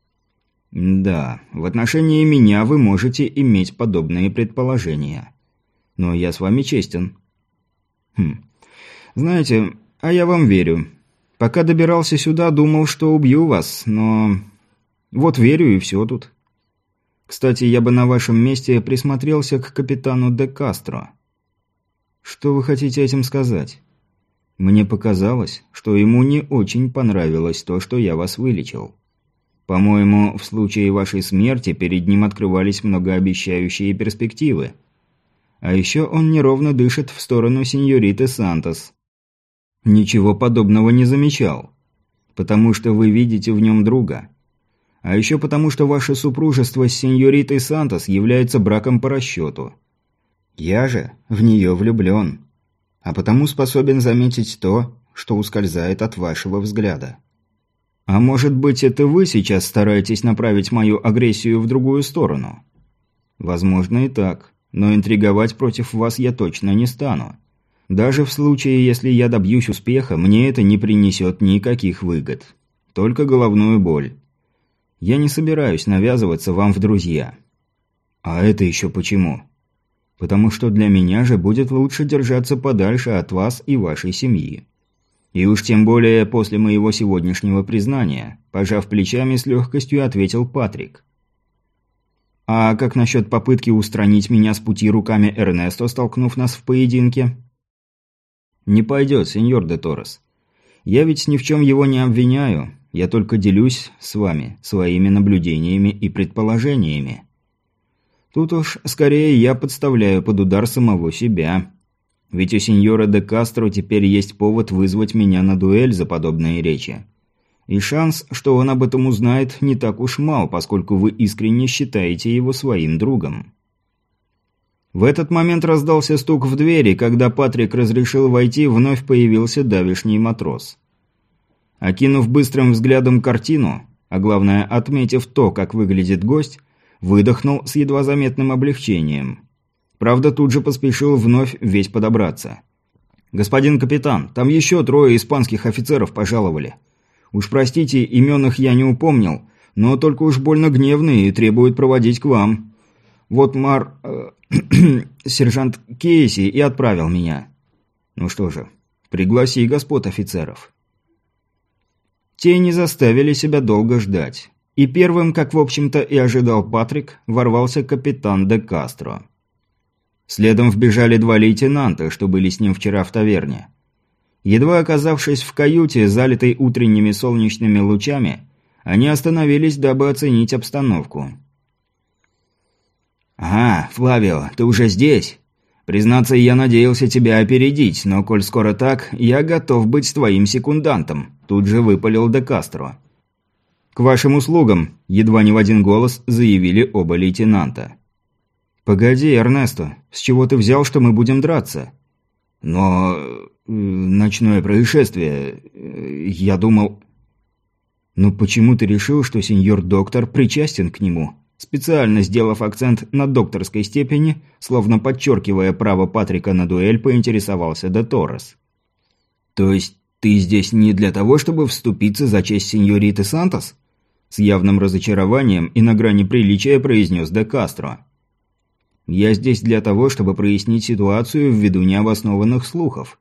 S1: Да, в отношении меня вы можете иметь подобные предположения. Но я с вами честен. Хм. Знаете, а я вам верю. Пока добирался сюда, думал, что убью вас, но... Вот верю и все тут. Кстати, я бы на вашем месте присмотрелся к капитану де Кастро. Что вы хотите этим сказать? Мне показалось, что ему не очень понравилось то, что я вас вылечил. По-моему, в случае вашей смерти перед ним открывались многообещающие перспективы. А еще он неровно дышит в сторону сеньориты Сантос. Ничего подобного не замечал. Потому что вы видите в нем друга. А еще потому, что ваше супружество с сеньоритой Сантос является браком по расчету. Я же в нее влюблен. А потому способен заметить то, что ускользает от вашего взгляда. А может быть, это вы сейчас стараетесь направить мою агрессию в другую сторону? Возможно и так, но интриговать против вас я точно не стану. Даже в случае, если я добьюсь успеха, мне это не принесет никаких выгод. Только головную боль. Я не собираюсь навязываться вам в друзья. А это еще почему? Потому что для меня же будет лучше держаться подальше от вас и вашей семьи. И уж тем более после моего сегодняшнего признания, пожав плечами, с легкостью ответил Патрик. А как насчет попытки устранить меня с пути руками Эрнесто, столкнув нас в поединке? Не пойдет, сеньор де Торрес. Я ведь ни в чем его не обвиняю, я только делюсь с вами своими наблюдениями и предположениями. Тут уж скорее я подставляю под удар самого себя. Ведь у сеньора де Кастро теперь есть повод вызвать меня на дуэль за подобные речи. И шанс, что он об этом узнает, не так уж мал, поскольку вы искренне считаете его своим другом. В этот момент раздался стук в двери, когда Патрик разрешил войти, вновь появился давишний матрос. Окинув быстрым взглядом картину, а главное отметив то, как выглядит гость, выдохнул с едва заметным облегчением. Правда, тут же поспешил вновь весь подобраться. «Господин капитан, там еще трое испанских офицеров пожаловали. Уж простите, имен их я не упомнил, но только уж больно гневные и требуют проводить к вам. Вот мар... Э, сержант Кейси и отправил меня. Ну что же, пригласи господ офицеров». Те не заставили себя долго ждать. И первым, как в общем-то и ожидал Патрик, ворвался капитан де Кастро. Следом вбежали два лейтенанта, что были с ним вчера в таверне. Едва оказавшись в каюте, залитой утренними солнечными лучами, они остановились, дабы оценить обстановку. «Ага, Флавио, ты уже здесь? Признаться, я надеялся тебя опередить, но коль скоро так, я готов быть твоим секундантом», – тут же выпалил де Кастро. «К вашим услугам», – едва не в один голос заявили оба лейтенанта. «Погоди, Эрнесто, с чего ты взял, что мы будем драться?» «Но... ночное происшествие... я думал...» «Ну почему ты решил, что сеньор-доктор причастен к нему?» Специально сделав акцент на докторской степени, словно подчеркивая право Патрика на дуэль, поинтересовался де Торрес. «То есть ты здесь не для того, чтобы вступиться за честь сеньориты Сантос?» С явным разочарованием и на грани приличия произнес де Кастро. «Я здесь для того, чтобы прояснить ситуацию ввиду необоснованных слухов.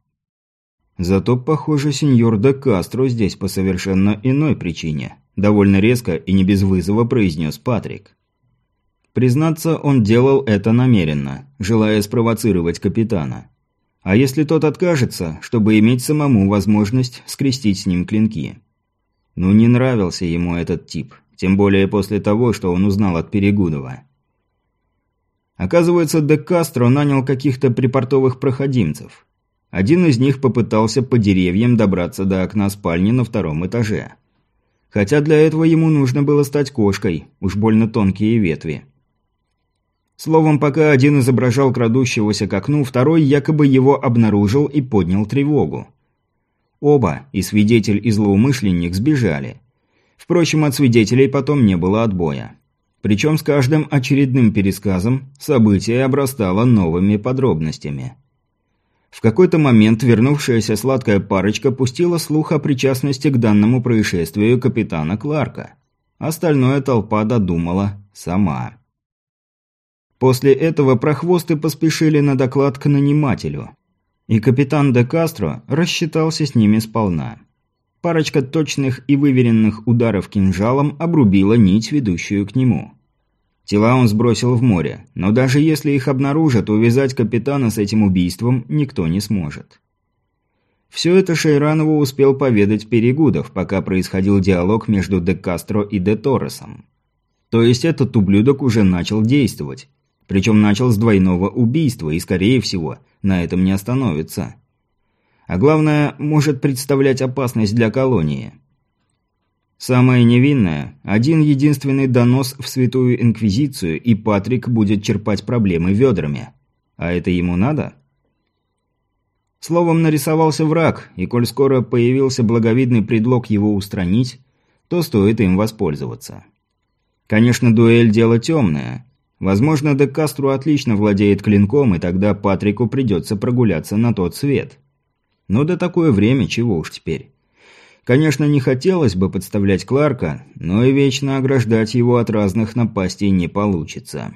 S1: Зато, похоже, сеньор де Кастро здесь по совершенно иной причине», довольно резко и не без вызова произнес Патрик. Признаться, он делал это намеренно, желая спровоцировать капитана. А если тот откажется, чтобы иметь самому возможность скрестить с ним клинки? Ну, не нравился ему этот тип, тем более после того, что он узнал от Перегудова. Оказывается, де Кастро нанял каких-то припортовых проходимцев. Один из них попытался по деревьям добраться до окна спальни на втором этаже. Хотя для этого ему нужно было стать кошкой, уж больно тонкие ветви. Словом, пока один изображал крадущегося к окну, второй якобы его обнаружил и поднял тревогу. Оба, и свидетель, и злоумышленник, сбежали. Впрочем, от свидетелей потом не было отбоя. Причем с каждым очередным пересказом событие обрастало новыми подробностями. В какой-то момент вернувшаяся сладкая парочка пустила слух о причастности к данному происшествию капитана Кларка. Остальное толпа додумала сама. После этого прохвосты поспешили на доклад к нанимателю. И капитан де Кастро рассчитался с ними сполна. Парочка точных и выверенных ударов кинжалом обрубила нить, ведущую к нему. Тела он сбросил в море, но даже если их обнаружат, увязать капитана с этим убийством никто не сможет. Все это Шейранову успел поведать Перегудов, пока происходил диалог между де Кастро и де Торресом. То есть этот ублюдок уже начал действовать. Причем начал с двойного убийства и, скорее всего, на этом не остановится. А главное, может представлять опасность для колонии. Самое невинное – один единственный донос в Святую Инквизицию, и Патрик будет черпать проблемы ведрами. А это ему надо? Словом, нарисовался враг, и коль скоро появился благовидный предлог его устранить, то стоит им воспользоваться. Конечно, дуэль – дело темное. Возможно, де Кастро отлично владеет клинком, и тогда Патрику придется прогуляться на тот свет. Но до такое время, чего уж теперь. Конечно, не хотелось бы подставлять Кларка, но и вечно ограждать его от разных напастей не получится.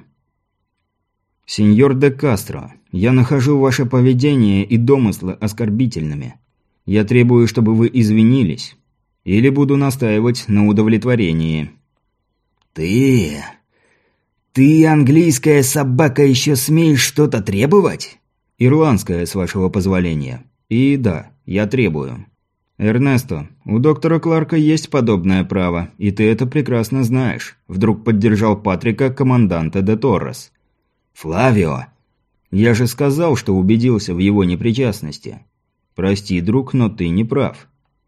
S1: «Сеньор де Кастро, я нахожу ваше поведение и домыслы оскорбительными. Я требую, чтобы вы извинились. Или буду настаивать на удовлетворении».
S4: «Ты... ты, английская собака, еще смеешь что-то требовать?»
S1: «Ирландская, с вашего позволения. И да, я требую». «Эрнесто, у доктора Кларка есть подобное право, и ты это прекрасно знаешь», – вдруг поддержал Патрика команданта де Торрес.
S4: «Флавио!»
S1: «Я же сказал, что убедился в его непричастности. Прости, друг, но ты не прав».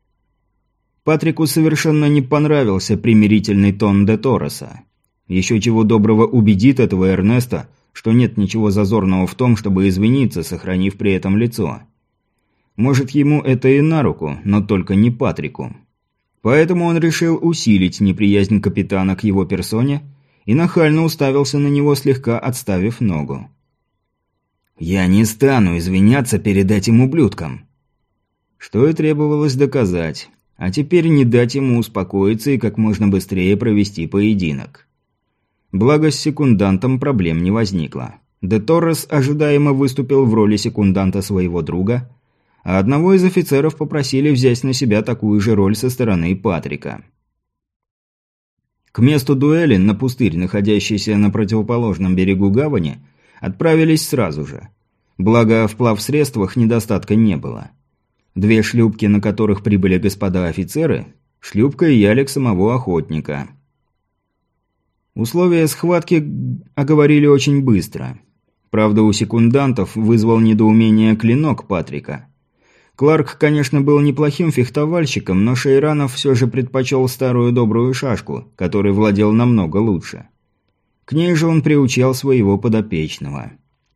S1: Патрику совершенно не понравился примирительный тон де Торреса. Еще чего доброго убедит этого Эрнеста, что нет ничего зазорного в том, чтобы извиниться, сохранив при этом лицо. Может, ему это и на руку, но только не Патрику. Поэтому он решил усилить неприязнь капитана к его персоне и нахально уставился на него, слегка отставив ногу.
S4: «Я не стану извиняться перед этим ублюдком».
S1: Что и требовалось доказать. А теперь не дать ему успокоиться и как можно быстрее провести поединок. Благо, с секундантом проблем не возникло. Де Торрес ожидаемо выступил в роли секунданта своего друга, а одного из офицеров попросили взять на себя такую же роль со стороны Патрика. К месту дуэли, на пустырь, находящийся на противоположном берегу гавани, отправились сразу же. Благо, в плавсредствах недостатка не было. Две шлюпки, на которых прибыли господа офицеры, шлюпка и ялик самого охотника. Условия схватки оговорили очень быстро. Правда, у секундантов вызвал недоумение клинок Патрика. Кларк, конечно, был неплохим фехтовальщиком, но Шейранов все же предпочел старую добрую шашку, которой владел намного лучше. К ней же он приучал своего подопечного.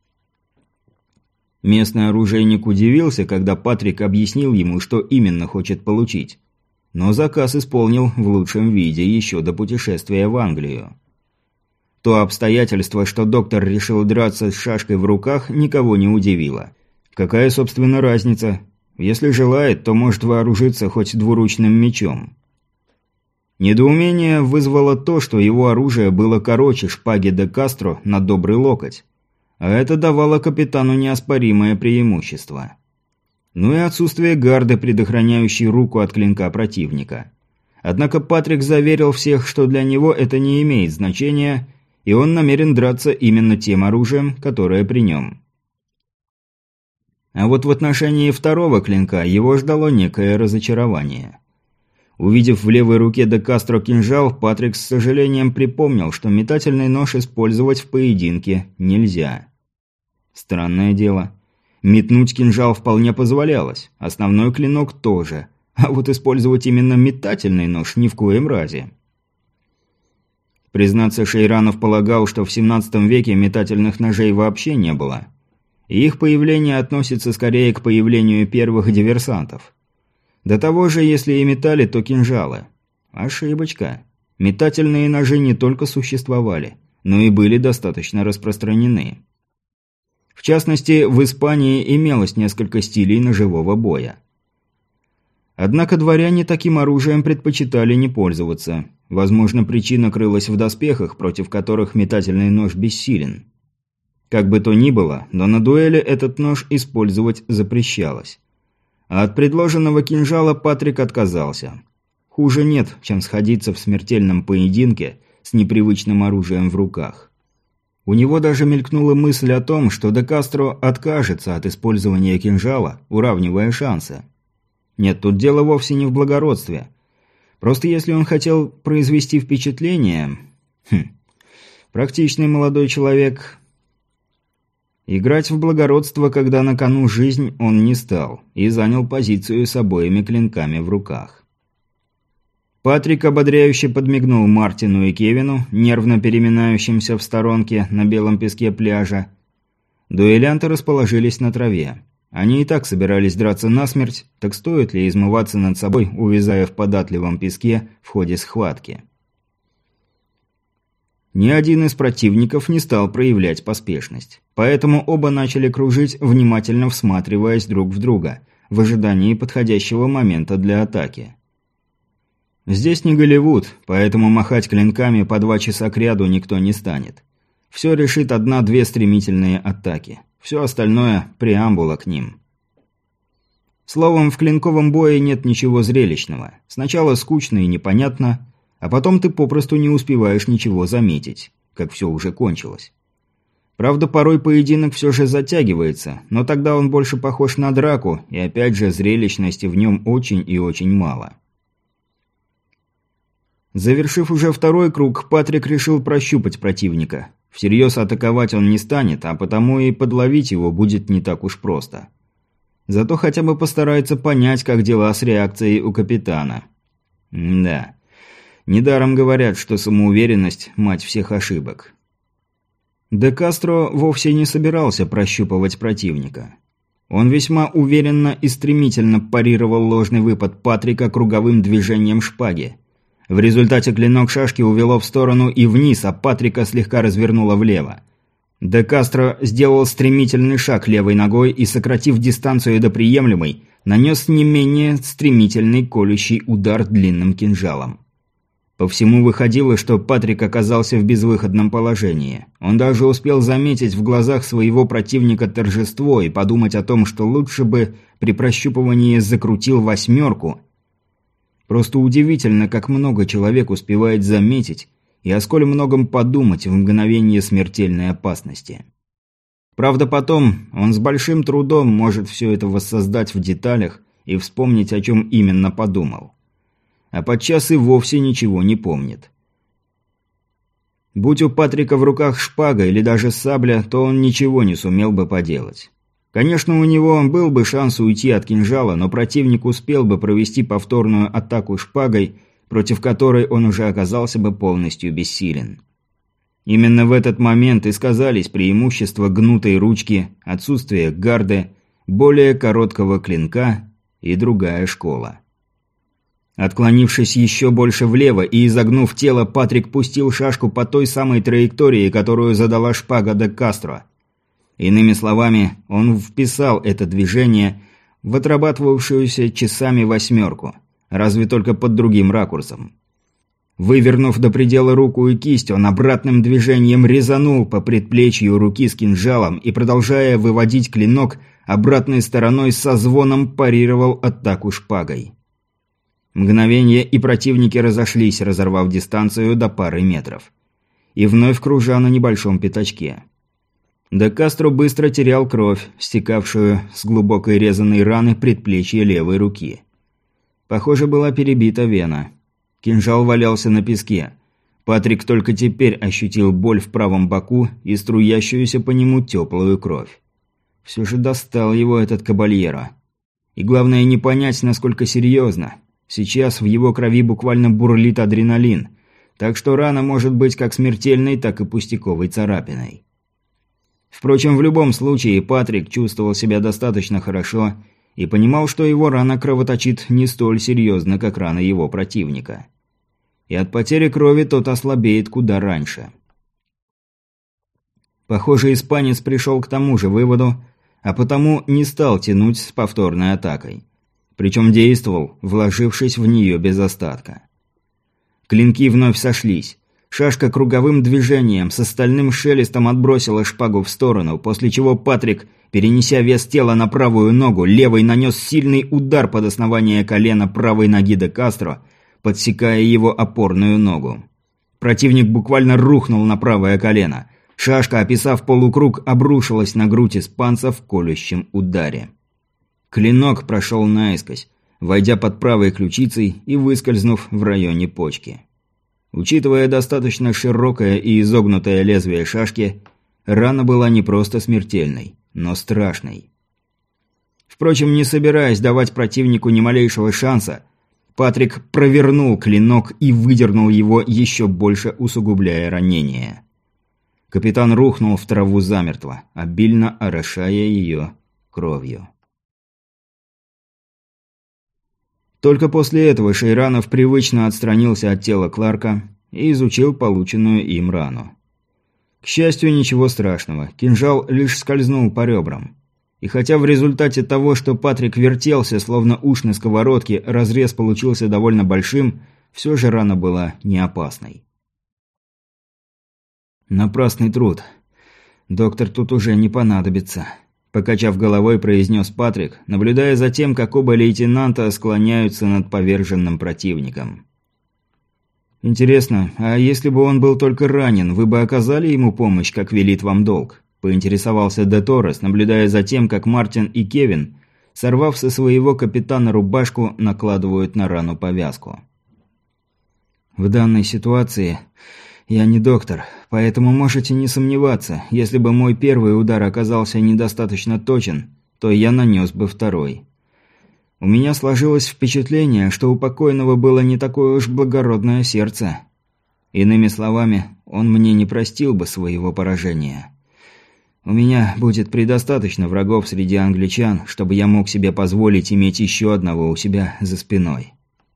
S1: Местный оружейник удивился, когда Патрик объяснил ему, что именно хочет получить. Но заказ исполнил в лучшем виде еще до путешествия в Англию. То обстоятельство, что доктор решил драться с шашкой в руках, никого не удивило. Какая, собственно, разница? Если желает, то может вооружиться хоть двуручным мечом. Недоумение вызвало то, что его оружие было короче шпаги де Кастро на добрый локоть. А это давало капитану неоспоримое преимущество. Ну и отсутствие гарды, предохраняющей руку от клинка противника. Однако Патрик заверил всех, что для него это не имеет значения, и он намерен драться именно тем оружием, которое при нем. А вот в отношении второго клинка его ждало некое разочарование. Увидев в левой руке де Кастро кинжал, Патрик с сожалением припомнил, что метательный нож использовать в поединке нельзя. Странное дело. Метнуть кинжал вполне позволялось, основной клинок тоже, а вот использовать именно метательный нож ни в коем разе. Признаться, Шейранов полагал, что в семнадцатом веке метательных ножей вообще не было. И их появление относится скорее к появлению первых диверсантов. До того же, если и метали, то кинжалы. Ошибочка. Метательные ножи не только существовали, но и были достаточно распространены. В частности, в Испании имелось несколько стилей ножевого боя. Однако дворяне таким оружием предпочитали не пользоваться. Возможно, причина крылась в доспехах, против которых метательный нож бессилен. Как бы то ни было, но на дуэли этот нож использовать запрещалось. А от предложенного кинжала Патрик отказался. Хуже нет, чем сходиться в смертельном поединке с непривычным оружием в руках. У него даже мелькнула мысль о том, что де Кастро откажется от использования кинжала, уравнивая шансы. Нет, тут дело вовсе не в благородстве. Просто если он хотел произвести впечатление... Хм, практичный молодой человек... Играть в благородство, когда на кону жизнь, он не стал, и занял позицию с обоими клинками в руках. Патрик ободряюще подмигнул Мартину и Кевину, нервно переминающимся в сторонке на белом песке пляжа. Дуэлянты расположились на траве. Они и так собирались драться насмерть, так стоит ли измываться над собой, увязая в податливом песке в ходе схватки? Ни один из противников не стал проявлять поспешность. Поэтому оба начали кружить, внимательно всматриваясь друг в друга, в ожидании подходящего момента для атаки. Здесь не Голливуд, поэтому махать клинками по два часа кряду никто не станет. Все решит одна-две стремительные атаки. Все остальное – преамбула к ним. Словом, в клинковом бое нет ничего зрелищного. Сначала скучно и непонятно, а потом ты попросту не успеваешь ничего заметить, как все уже кончилось. Правда, порой поединок все же затягивается, но тогда он больше похож на драку, и опять же зрелищности в нем очень и очень мало. Завершив уже второй круг, Патрик решил прощупать противника. Всерьез атаковать он не станет, а потому и подловить его будет не так уж просто. Зато хотя бы постарается понять, как дела с реакцией у капитана. М-да. Недаром говорят, что самоуверенность – мать всех ошибок. Де Кастро вовсе не собирался прощупывать противника. Он весьма уверенно и стремительно парировал ложный выпад Патрика круговым движением шпаги. В результате клинок шашки увело в сторону и вниз, а Патрика слегка развернуло влево. Де Кастро сделал стремительный шаг левой ногой и, сократив дистанцию до приемлемой, нанес не менее стремительный колющий удар длинным кинжалом. По всему выходило, что Патрик оказался в безвыходном положении. Он даже успел заметить в глазах своего противника торжество и подумать о том, что лучше бы при прощупывании закрутил восьмерку. Просто удивительно, как много человек успевает заметить и о сколь многом подумать в мгновение смертельной опасности. Правда, потом он с большим трудом может все это воссоздать в деталях и вспомнить, о чем именно подумал. А подчас и вовсе ничего не помнит. Будь у Патрика в руках шпага или даже сабля, то он ничего не сумел бы поделать. Конечно, у него был бы шанс уйти от кинжала, но противник успел бы провести повторную атаку шпагой, против которой он уже оказался бы полностью бессилен. Именно в этот момент и сказались преимущества гнутой ручки, отсутствие гарды, более короткого клинка и другая школа. Отклонившись еще больше влево и изогнув тело, Патрик пустил шашку по той самой траектории, которую задала шпага де Кастро. Иными словами, он вписал это движение в отрабатывавшуюся часами восьмерку, разве только под другим ракурсом. Вывернув до предела руку и кисть, он обратным движением резанул по предплечью руки с кинжалом и, продолжая выводить клинок, обратной стороной со звоном парировал атаку шпагой. Мгновение, и противники разошлись, разорвав дистанцию до пары метров. И вновь кружа на небольшом пятачке. Де Кастро быстро терял кровь, стекавшую с глубокой резаной раны предплечья левой руки. Похоже, была перебита вена. Кинжал валялся на песке. Патрик только теперь ощутил боль в правом боку и струящуюся по нему теплую кровь. Все же достал его этот кабальеро. И главное не понять, насколько серьезно. Сейчас в его крови буквально бурлит адреналин, так что рана может быть как смертельной, так и пустяковой царапиной. Впрочем, в любом случае Патрик чувствовал себя достаточно хорошо и понимал, что его рана кровоточит не столь серьезно, как рана его противника. И от потери крови тот ослабеет куда раньше. Похоже, испанец пришел к тому же выводу, а потому не стал тянуть с повторной атакой. Причем действовал, вложившись в нее без остатка. Клинки вновь сошлись. Шашка круговым движением с остальным шелестом отбросила шпагу в сторону, после чего Патрик, перенеся вес тела на правую ногу, левой нанес сильный удар под основание колена правой ноги де Кастро, подсекая его опорную ногу. Противник буквально рухнул на правое колено. Шашка, описав полукруг, обрушилась на грудь испанца в колющем ударе. Клинок прошел наискось, войдя под правой ключицей и выскользнув в районе почки. Учитывая достаточно широкое и изогнутое лезвие шашки, рана была не просто смертельной, но страшной. Впрочем, не собираясь давать противнику ни малейшего шанса, Патрик провернул клинок и выдернул его, еще больше усугубляя ранение. Капитан рухнул в траву замертво, обильно орошая ее кровью. Только после этого Шейранов привычно отстранился от тела Кларка и изучил полученную им рану. К счастью, ничего страшного, кинжал лишь скользнул по ребрам. И хотя в результате того, что Патрик вертелся, словно уж на сковородке, разрез получился довольно большим, все же рана была не опасной. «Напрасный труд. Доктор тут уже не понадобится», – покачав головой, произнес Патрик, наблюдая за тем, как оба лейтенанта склоняются над поверженным противником. «Интересно, а если бы он был только ранен, вы бы оказали ему помощь, как велит вам долг?» – поинтересовался де Торрес, наблюдая за тем, как Мартин и Кевин, сорвав со своего капитана рубашку, накладывают на рану повязку. «В данной ситуации я не доктор, поэтому можете не сомневаться, если бы мой первый удар оказался недостаточно точен, то я нанес бы второй. У меня сложилось впечатление, что у покойного было не такое уж благородное сердце. Иными словами, он мне не простил бы своего поражения. У меня будет предостаточно врагов среди англичан, чтобы я мог себе позволить иметь еще одного у себя за спиной».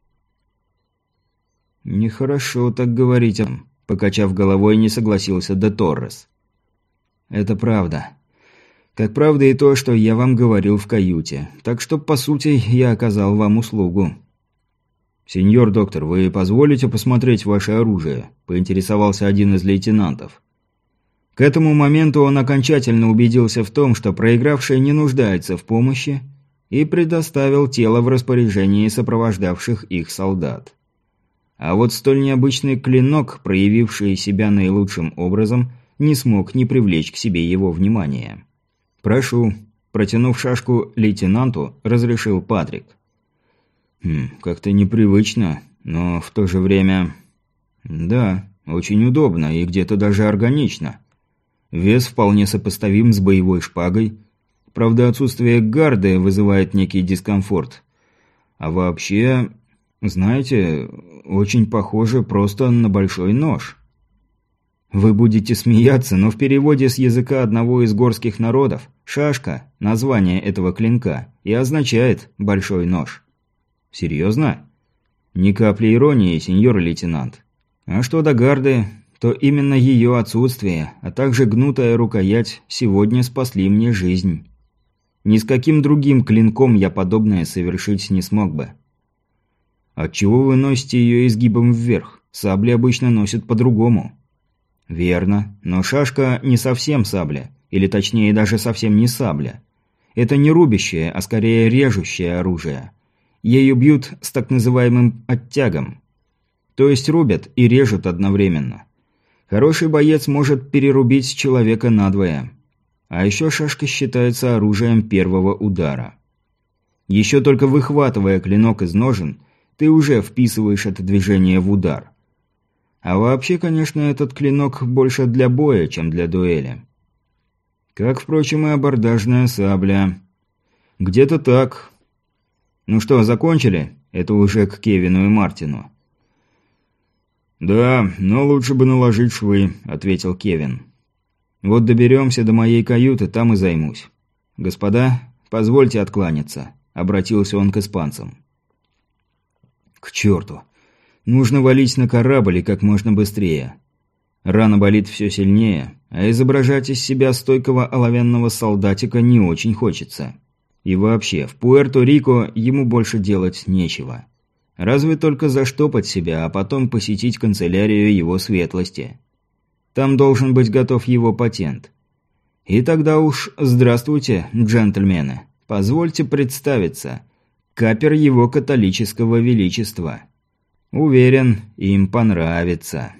S1: «Нехорошо так говорить», – покачав головой, не согласился де Торрес. «Это правда. Как правда и то, что я вам говорил в каюте. Так что, по сути, я оказал вам услугу». «Сеньор доктор, вы позволите посмотреть ваше оружие?» – поинтересовался один из лейтенантов. К этому моменту он окончательно убедился в том, что проигравший не нуждается в помощи, и предоставил тело в распоряжении сопровождавших их солдат. А вот столь необычный клинок, проявивший себя наилучшим образом, не смог не привлечь к себе его внимания. «Прошу», – протянув шашку лейтенанту, разрешил Патрик. Хм, как-то непривычно, но в то же время... Да, очень удобно и где-то даже органично. Вес вполне сопоставим с боевой шпагой. Правда, отсутствие гарды вызывает некий дискомфорт. А вообще, знаете, очень похоже просто на большой нож. Вы будете смеяться, но в переводе с языка одного из горских народов «шашка» – название этого клинка, и означает «большой нож». Серьезно? Ни капли иронии, сеньор лейтенант. А что до гарды, то именно ее отсутствие, а также гнутая рукоять сегодня спасли мне жизнь. Ни с каким другим клинком я подобное совершить не смог бы. Отчего вы носите ее изгибом вверх? Сабли обычно носят по-другому. Верно, но шашка не совсем сабля, или точнее даже совсем не сабля. Это не рубящее, а скорее режущее оружие. Ею бьют с так называемым оттягом. То есть рубят и режут одновременно. Хороший боец может перерубить человека надвое. А еще шашка считается оружием первого удара. Еще только выхватывая клинок из ножен, ты уже вписываешь это движение в удар. А вообще, конечно, этот клинок больше для боя, чем для дуэли. Как, впрочем, и абордажная сабля. Где-то так. Ну что, закончили? Это уже к Кевину и Мартину. «Да, но лучше бы наложить швы», — ответил Кевин. «Вот доберемся до моей каюты, там и займусь. Господа, позвольте откланяться», — обратился он к испанцам. «К черту! Нужно валить на корабль и как можно быстрее. Рана болит все сильнее, а изображать из себя стойкого оловянного солдатика не очень хочется. И вообще, в Пуэрто-Рико ему больше делать нечего. Разве только заштопать себя, а потом посетить канцелярию его светлости. Там должен быть готов его патент. И тогда уж здравствуйте, джентльмены. Позвольте представиться. Капер его католического величества. Уверен, им понравится».